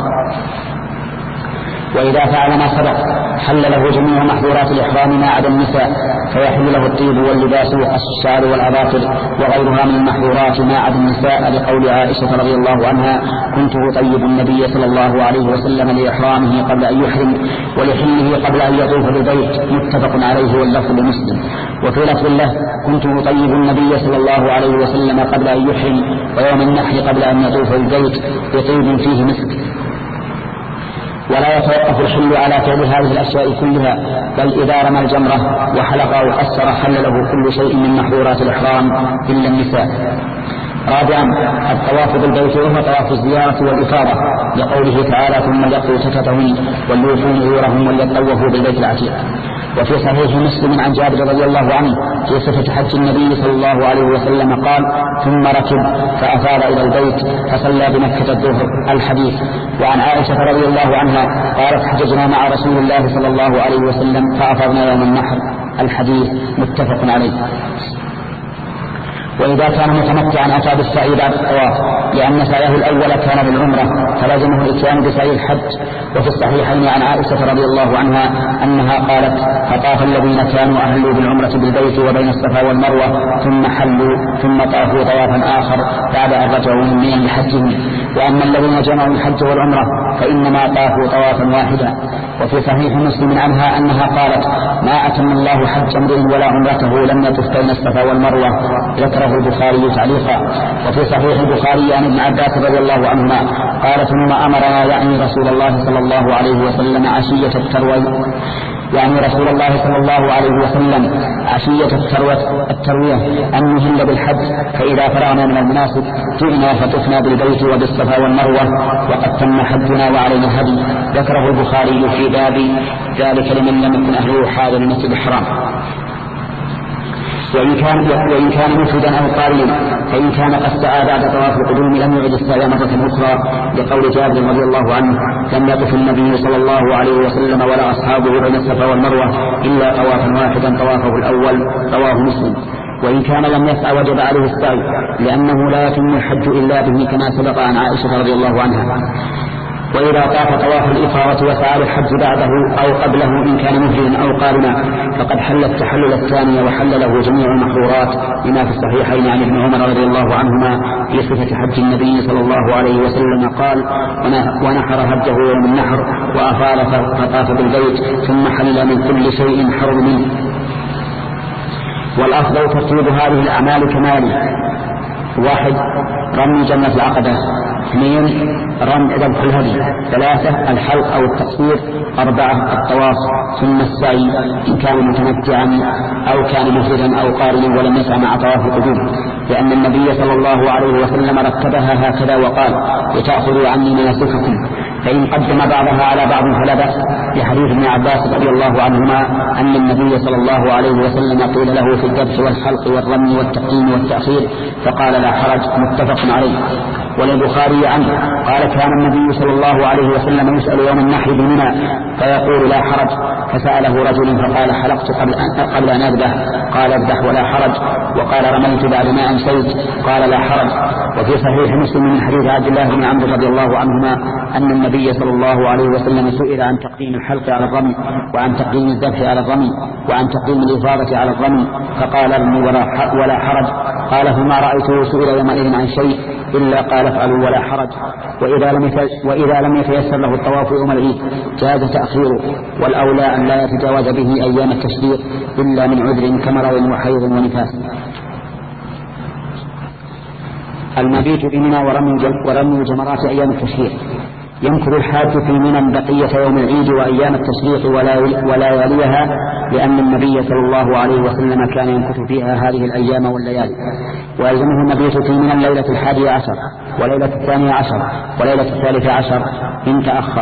وإذا فعل ما سبق حل له جميع محظورات الإحرام ما عدا النساء، فيحل له الطيب واللباس وقص الشعر والأظافر وغيرها من المحظورات ما عدا النساء، لقول عائشة رضي الله عنها كنت أطيب النبي صلى الله عليه وسلم لإحرامه قبل أن يحرم ولحله قبل أن يطوف بالبيت، متفق عليه واللفظ لمسلم. وفي لفظ له كنت أطيب النبي صلى الله عليه وسلم قبل أن يحرم ويوم النحر قبل أن يطوف بالبيت بطيب فيه مسك. ولا يتوقف الحل على فعل هذه الأشياء كلها، بل إذا رمى الجمرة وحلق أو قصر حل له كل شيء من محظورات الإحرام إلا النساء. رابعا الطواف بالبيت وهو طواف الزيارة والإفاضة، لقوله تعالى ثم ليقضوا تفتهن وليوفوا نذورهم وليطوفوا بالبيت العتيق. وفي صحيح مسلم عن جابر رضي الله عنه في صفة حج النبي صلى الله عليه وسلم قال ثم ركب فأفاض إلى البيت فصلى بمكة الظهر، الحديث. وعن عائشة رضي الله عنها قالت حججنا مع رسول الله صلى الله عليه وسلم فأفضنا يوم النحر، الحديث متفق عليه. وإذا كان متمتعا أتى بالسعي بعد الطواف، لأن سعيه الأول كان بالعمرة فلازمه الإتيان بسعي الحج. وفي الصحيحين عن عائشة رضي الله عنها أنها قالت فطاف الذين كانوا أهلوا بالعمرة بالبيت وبين الصفا والمروة ثم حلوا ثم طافوا طوافا آخر بعد أن رجعوا من منى لحجهم، وأما الذين جمعوا الحج والعمرة فإنما طافوا طوافا واحدا. وفي صحيح مسلم عنها أنها قالت ما أتم الله حج امرئ ولا عمرته لم يطف بين الصفا والمروة، ذكره البخاري تعليقا. وفي صحيح البخاري عن ابن عباس رضي الله عنهما قال ثم أمرنا يعني رسول الله صلى الله عليه وسلم عشية التروية يعني رسول الله صلى الله عليه وسلم عشية التروية, التروية أن نهل بالحج، فإذا فرغنا من المناسك جئنا فطفنا بالبيت وبالصفا والمروة وقد تم حجنا وعلينا الهدي، ذكره البخاري في باب ذلك لمن لم يكن أهله حاضر المسجد الحرام. وإن كان, وإن كان مفردا أو قارنا، فإن كان قد سعى بعد طواف القدوم لم يعد السعي مرة أخرى، لقول جابر رضي الله عنه لم يطف النبي صلى الله عليه وسلم ولا أصحابه بين الصفا والمروة إلا طوافا واحدا طوافه الأول، رواه مسلم. وإن كان لم يسعى وجب عليه السعي، لأنه لا يتم الحج إلا به كما سبق عن عائشة رضي الله عنها. وإذا طاف طواف الإفاضة وسعى الحج بعده أو قبله إن كان مفردا أو قارنا فقد حل التحلل الثاني وحل له جميع المحظورات، لما في الصحيحين عن ابن عمر رضي الله عنهما في صفة حج النبي صلى الله عليه وسلم قال ونحر هجه يوم النحر وأفاض فطاف بالبيت ثم حل من كل شيء حرم منه. والأفضل ترتيب هذه الأعمال كمالي: واحد رمي جمرة العقبة، اثنين رمي ذبح الهدي، ثلاثة الحلق أو التقصير، أربعة الطواف، ثم السعي إن كان متمتعا أو كان مفردا أو قارنا ولم يسعى مع طواف القدوم، لأن النبي صلى الله عليه وسلم رتبها هكذا وقال لتأخذوا عني مناسككم، فإن قدم بعضها على بعض فلا بأس، لحديث ابن عباس رضي الله عنهما أن النبي صلى الله عليه وسلم قيل له في الذبح والحلق والرمي والتقديم والتأخير فقال لا حرج، متفق عليه. وللبخاري عنه قال كان النبي صلى الله عليه وسلم يسأل يوم النحر بمنى فيقول لا حرج، فسأله رجل فقال حلقت قبل أن, قبل أن أذبح، قال اذبح ولا حرج، وقال رميت بعد ما أمسيت، قال لا حرج. وفي صحيح مسلم من حديث عبد الله بن عمرو رضي الله عنهما أن النبي صلى الله عليه وسلم سئل عن تقديم الحلق على الرمي، وعن تقديم الذبح على الرمي، وعن تقديم الإفاضة على الرمي، فقال ارمي ولا حرج. قال فما رأيته سئل يومئذ عن شيء إلا قال افعلوا ولا حرج. وإذا لم وإذا لم يتيسر له الطواف يوم العيد جاز تأخيره، والأولى أن لا يتجاوز به أيام التشريق إلا من عذر كمرض وحيض ونفاس. المبيت بمنى ورمي جمرات أيام التشريق. يمكث الحاج في منى بقية يوم العيد وأيام التشريق ولا يليها، لأن النبي صلى الله عليه وسلم كان يمكث فيها هذه الأيام والليالي. ويلزمه المبيت في منى الليلة الحادية عشر وليلة الثانية عشر وليلة الثالثة عشر إن تأخر،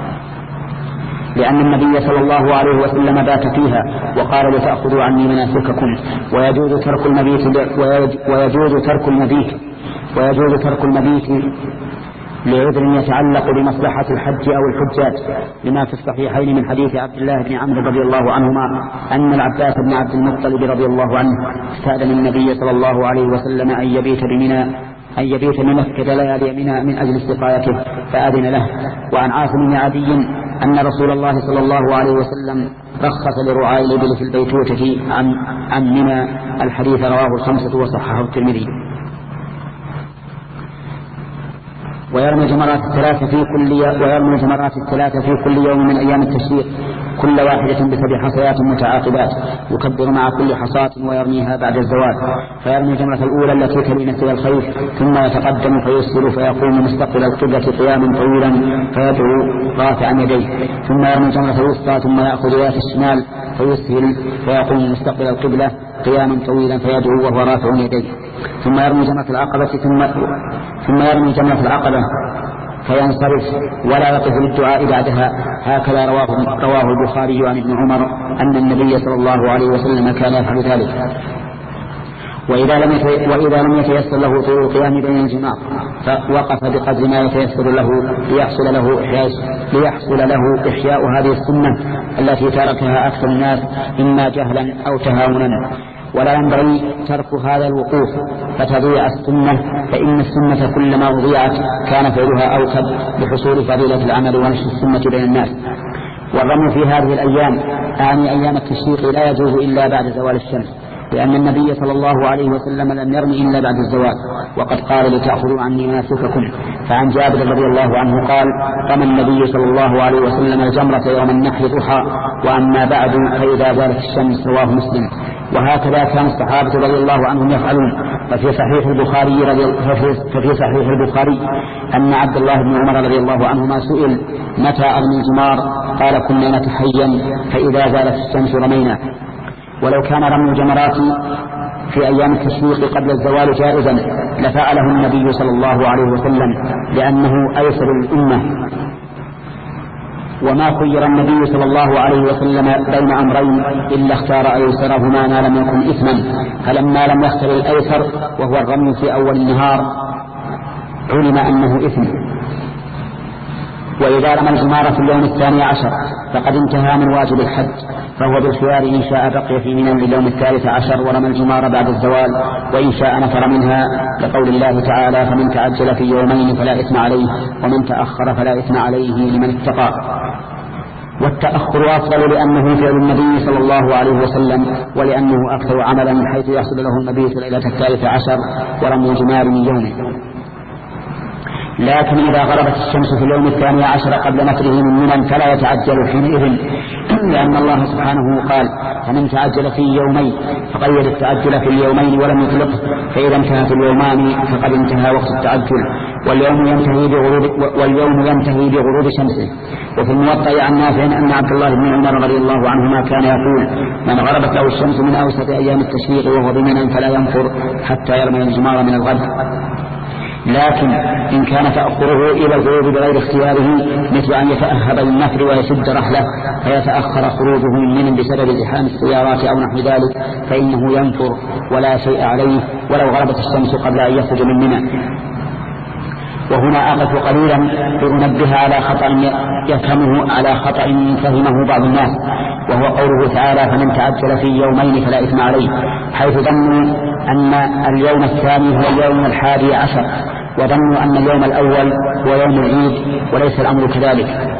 لأن النبي صلى الله عليه وسلم بات فيها وقال لتأخذوا عني مناسككم. ويجوز ترك المبيت ويجوز ترك المبيت ويجوز ترك المبيت لعذر يتعلق بمصلحة الحج أو الحجاج، لما في الصحيحين من حديث عبد الله بن عمرو رضي الله عنهما أن العباس بن عبد المطلب رضي الله عنه استأذن النبي صلى الله عليه وسلم أن يبيت بمنى أن يبيت بمكة ليالي منى من أجل استقايته فأذن له. وعن عاصم بن عدي أن رسول الله صلى الله عليه وسلم رخص لرعاء الإبل في البيتوتة عن عن منى. الحديث رواه الخمسة وصححه الترمذي. ويرمي جمرات الثلاثة في كل ويرمي جمرات الثلاثة في كل يوم من أيام التشريق كل واحدة بسبع حصيات متعاقبات، يكبر مع كل حصاة ويرميها بعد الزوال. فيرمي الجمرة الأولى التي تلي نسل الخيف، ثم يتقدم فيسر فيقوم مستقبل القبلة قياما طويلا فيدعو رافعا يديه، ثم يرمي الجمرة الوسطى ثم يأخذ يد الشمال فيسهل فيقوم مستقبل القبلة قياما طويلا فيدعو وهو رافع يديه، ثم يرمي جمرة العقبة ثم ثم يرمي جمرة العقبة فينصرف ولا يقف للدعاء بعدها. هكذا رواه رواه البخاري عن ابن عمر أن النبي صلى الله عليه وسلم كان يفعل ذلك. وإذا لم وإذا لم يتيسر له طول القيام بين الجماع فوقف بقدر ما يتيسر له ليحصل له إحياء ليحصل له إحياء هذه السنة التي تركها أكثر الناس إما جهلا أو تهاونا. ولا ينبغي ترك هذا الوقوف فتضيع السنة، فإن السنة كلما أضيعت كان فعلها أوكد بحصول فضيلة العمل ونشر السنة بين الناس. والرمي في هذه الأيام آني أيام التشريق لا يجوز إلا بعد زوال الشمس، لأن النبي صلى الله عليه وسلم لم يرمي إلا بعد الزوال، وقد قال لتأخذوا عني مناسككم. فعن جابر رضي الله عنه قال رمى النبي صلى الله عليه وسلم الجمرة يوم النحر ضحى، وأما بعد فإذا زالت الشمس. رواه مسلم. وهكذا كان الصحابة رضي الله عنهم يفعلون. ففي صحيح البخاري رضي ففي صحيح البخاري أن عبد الله بن عمر رضي الله عنهما سئل متى أرمي الجمار؟ قال كنا نتحين فإذا زالت الشمس رمينا. ولو كان رمي الجمرات في أيام التشريق قبل الزوال جائزا لفعله النبي صلى الله عليه وسلم لأنه أيسر الأمة. وما خير النبي صلى الله عليه وسلم بين أمرين إلا اختار أيسرهما ما لم يكن إثما، فلما لم يختر الأيسر وهو الرمي في أول النهار علم أنه إثم. وإذا رمى الجمار في اليوم الثاني عشر فقد انتهى من واجب الحج، فهو بالخيار إن شاء بقي في منى لليوم الثالث عشر ورمى الجمار بعد الزوال، وإن شاء نفر منها، لقول الله تعالى فمن تعجل في يومين فلا إثم عليه ومن تأخر فلا إثم عليه لمن اتقى. والتأخر أفضل لأنه فعل النبي صلى الله عليه وسلم، ولأنه أكثر عملا حيث يحصل له المبيت ليلة الثالث عشر ورمي الجمار من يومه. لكن إذا غربت الشمس في اليوم الثاني عشر قبل نفره من منى فلا يتعجل حينئذ، لأن الله سبحانه قال فمن تعجل في يومين فقيد التعجل في اليومين ولم يطلقه، فإذا انتهت اليومان فقد انتهى وقت التعجل، واليوم ينتهي بغروب واليوم ينتهي بغروب شمسه. وفي الموطأ عن نافع أن عبد الله بن عمر رضي الله عنهما كان يقول من غربت له الشمس من أوسط أيام التشريق وهو بمنى فلا ينفر حتى يرمي الجمار من الغد. لكن إن كان تأخره إلى الغروب بغير اختياره مثل أن يتأهب للنفر ويسد رحله فيتأخر خروجه من منى بسبب زحام السيارات أو نحو ذلك فإنه ينفر ولا شيء عليه ولو غربت الشمس قبل أن يخرج من منى. وهنا أقف قليلا لأنبه على خطأ يفهمه على خطأ فهمه بعض الناس، وهو قوله تعالى فمن تعجل في يومين فلا إثم عليه، حيث ظنوا أن اليوم الثاني هو اليوم الحادي عشر، وظنوا أن اليوم الأول هو يوم العيد، وليس الأمر كذلك.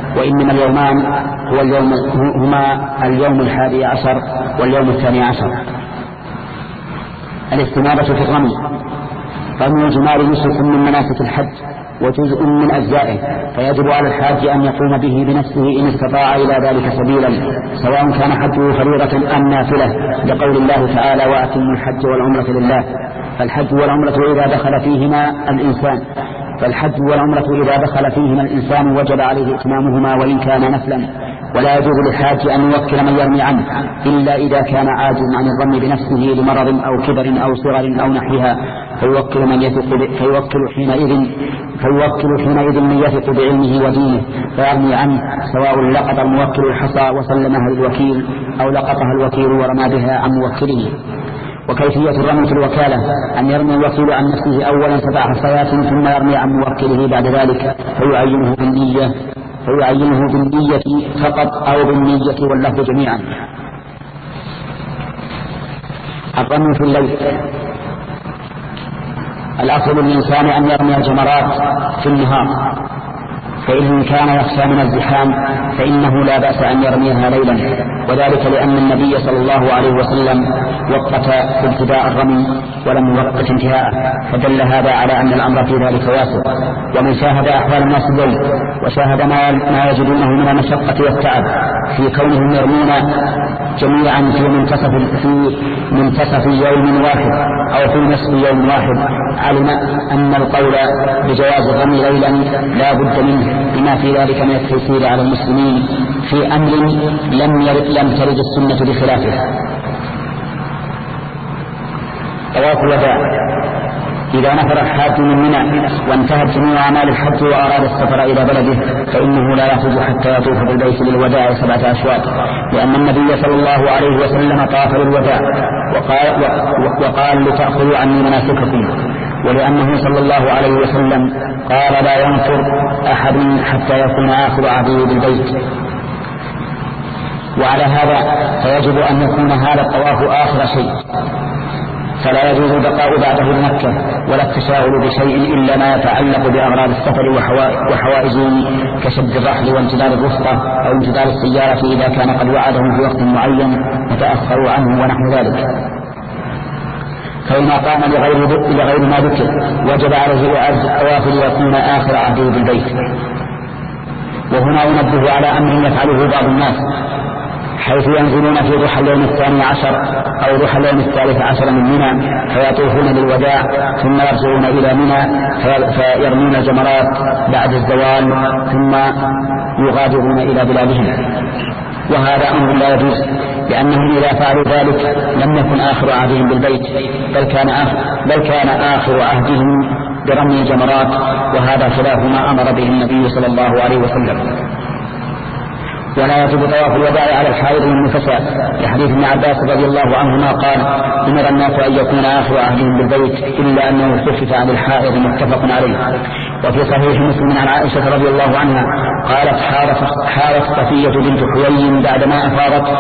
وإنما اليومان هو اليوم هما اليوم الحادي عشر واليوم الثاني عشر. الاستنابة في الرمي. رمي الجمار نسك من مناسك الحج وجزء من أجزائه، فيجب على الحاج أن يقوم به بنفسه إن استطاع إلى ذلك سبيلا، سواء كان حجه فريضة أم نافلة، لقول الله تعالى: وأتموا الحج والعمرة لله. فالحج والعمرة إذا دخل فيهما الإنسان فالحج والعمرة إذا دخل فيهما الإنسان وجب عليه إتمامهما وإن كان نفلا، ولا يجوز للحاج أن يوكل من يرمي عنه إلا إذا كان عاجز عن الرمي بنفسه لمرض أو كبر أو صغر أو نحوها، فيوكل من يثق فيوكل حينئذ فيوكل حينئذ من يثق بعلمه ودينه فيرمي عنه، سواء لقط الموكل الحصى وسلمها للوكيل أو لقطها الوكيل ورمى بها عن موكله. وكيفية الرمي في الوكالة: أن يرمي الوكيل عن نفسه أولا سبع حصيات ثم يرمي عن موكله بعد ذلك، فيعينه بالنية فيعينه بالنية فقط أو بالنية واللفظ جميعا. الرمي في الليل. الأصل للإنسان أن يرمي الجمرات في النهار، فإن كان يخشى من الزحام فإنه لا بأس أن يرميها ليلا، وذلك لأن النبي صلى الله عليه وسلم وقت ابتداء الرمي ولم يوقت انتهاءه، فدل هذا على أن الأمر في ذلك واسع. ومن شاهد أحوال الناس الليل وشاهد ما يجدونه من المشقة والتعب في كونهم يرمون جميعا في منتصف في منتصف يوم واحد أو في نصف يوم واحد، علم أن القول بجواز الرمي ليلا لا بد منه، بما في ذلك من التيسير على المسلمين في أمر لم يرد لم ترد السنة بخلافه. طواف الوداع. إذا نفر الحاج من منى وانتهت جميع أعمال الحج وأراد السفر إلى بلده فإنه لا يخرج حتى يطوف بالبيت للوداع سبعة أشواط، لأن النبي صلى الله عليه وسلم طاف للوداع وقال, وقال لتأخذوا عني مناسككم، ولأنه صلى الله عليه وسلم قال: لا ينفر أحد حتى يكون آخر عهده بالبيت. وعلى هذا فيجب أن يكون هذا الطواف آخر شيء، فلا يجوز البقاء بعده بمكة ولا التشاغل بشيء إلا ما يتعلق بأغراض السفر وحوائجه كشد الرحل وانتظار الرفقة أو انتظار السيارة إذا كان قد وعدهم في وقت معين وتأخروا عنه ونحو ذلك. فإن قام لغير, لغير ما ذكر وجب عليه إعادة الطواف ليكون آخر عهده بالبيت. وهنا ينبه على أمر يفعله بعض الناس، حيث ينزلون في ضحى اليوم الثاني عشر أو ضحى اليوم الثالث عشر من منى فيطوفون بالوداع ثم يرجعون إلى منى فيرمون الجمرات بعد الزوال ثم يغادرون إلى بلادهم، وهذا أمر لا يجوز، لأنهم إذا فعلوا ذلك لم يكن آخر عهدهم بالبيت بل كان آخر, بل كان آخر عهدهم برمي الجمرات، وهذا خلاف ما أمر به النبي صلى الله عليه وسلم. ولا يجب طواف الوداع على الحائض والنفساء، لحديث ابن عباس رضي الله عنهما قال: أمر الناس أن يكون آخر عهدهم بالبيت إلا أنه خفف عن الحائض، متفق عليه. وفي صحيح مسلم عن عائشة رضي الله عنها قالت: حارت صفية بنت حيي بعدما أفاضت.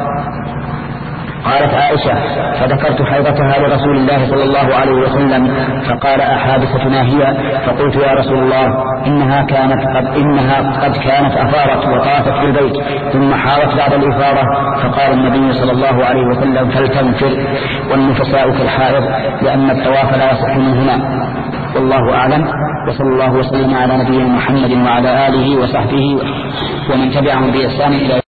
قالت عائشة: فذكرت حيضتها لرسول الله صلى الله عليه وسلم فقال: أحادثتنا هي؟ فقلت: يا رسول الله إنها كانت قد, إنها قد كانت أفارت وطافت في البيت ثم حارت بعد الإفارة. فقال النبي صلى الله عليه وسلم: فلتنفر، والنفساء كالحائض، لأن الطواف لا يصح منهما. والله أعلم، وصلى الله وسلم على نبينا محمد وعلى آله وصحبه ومن تبعهم بإحسان إلى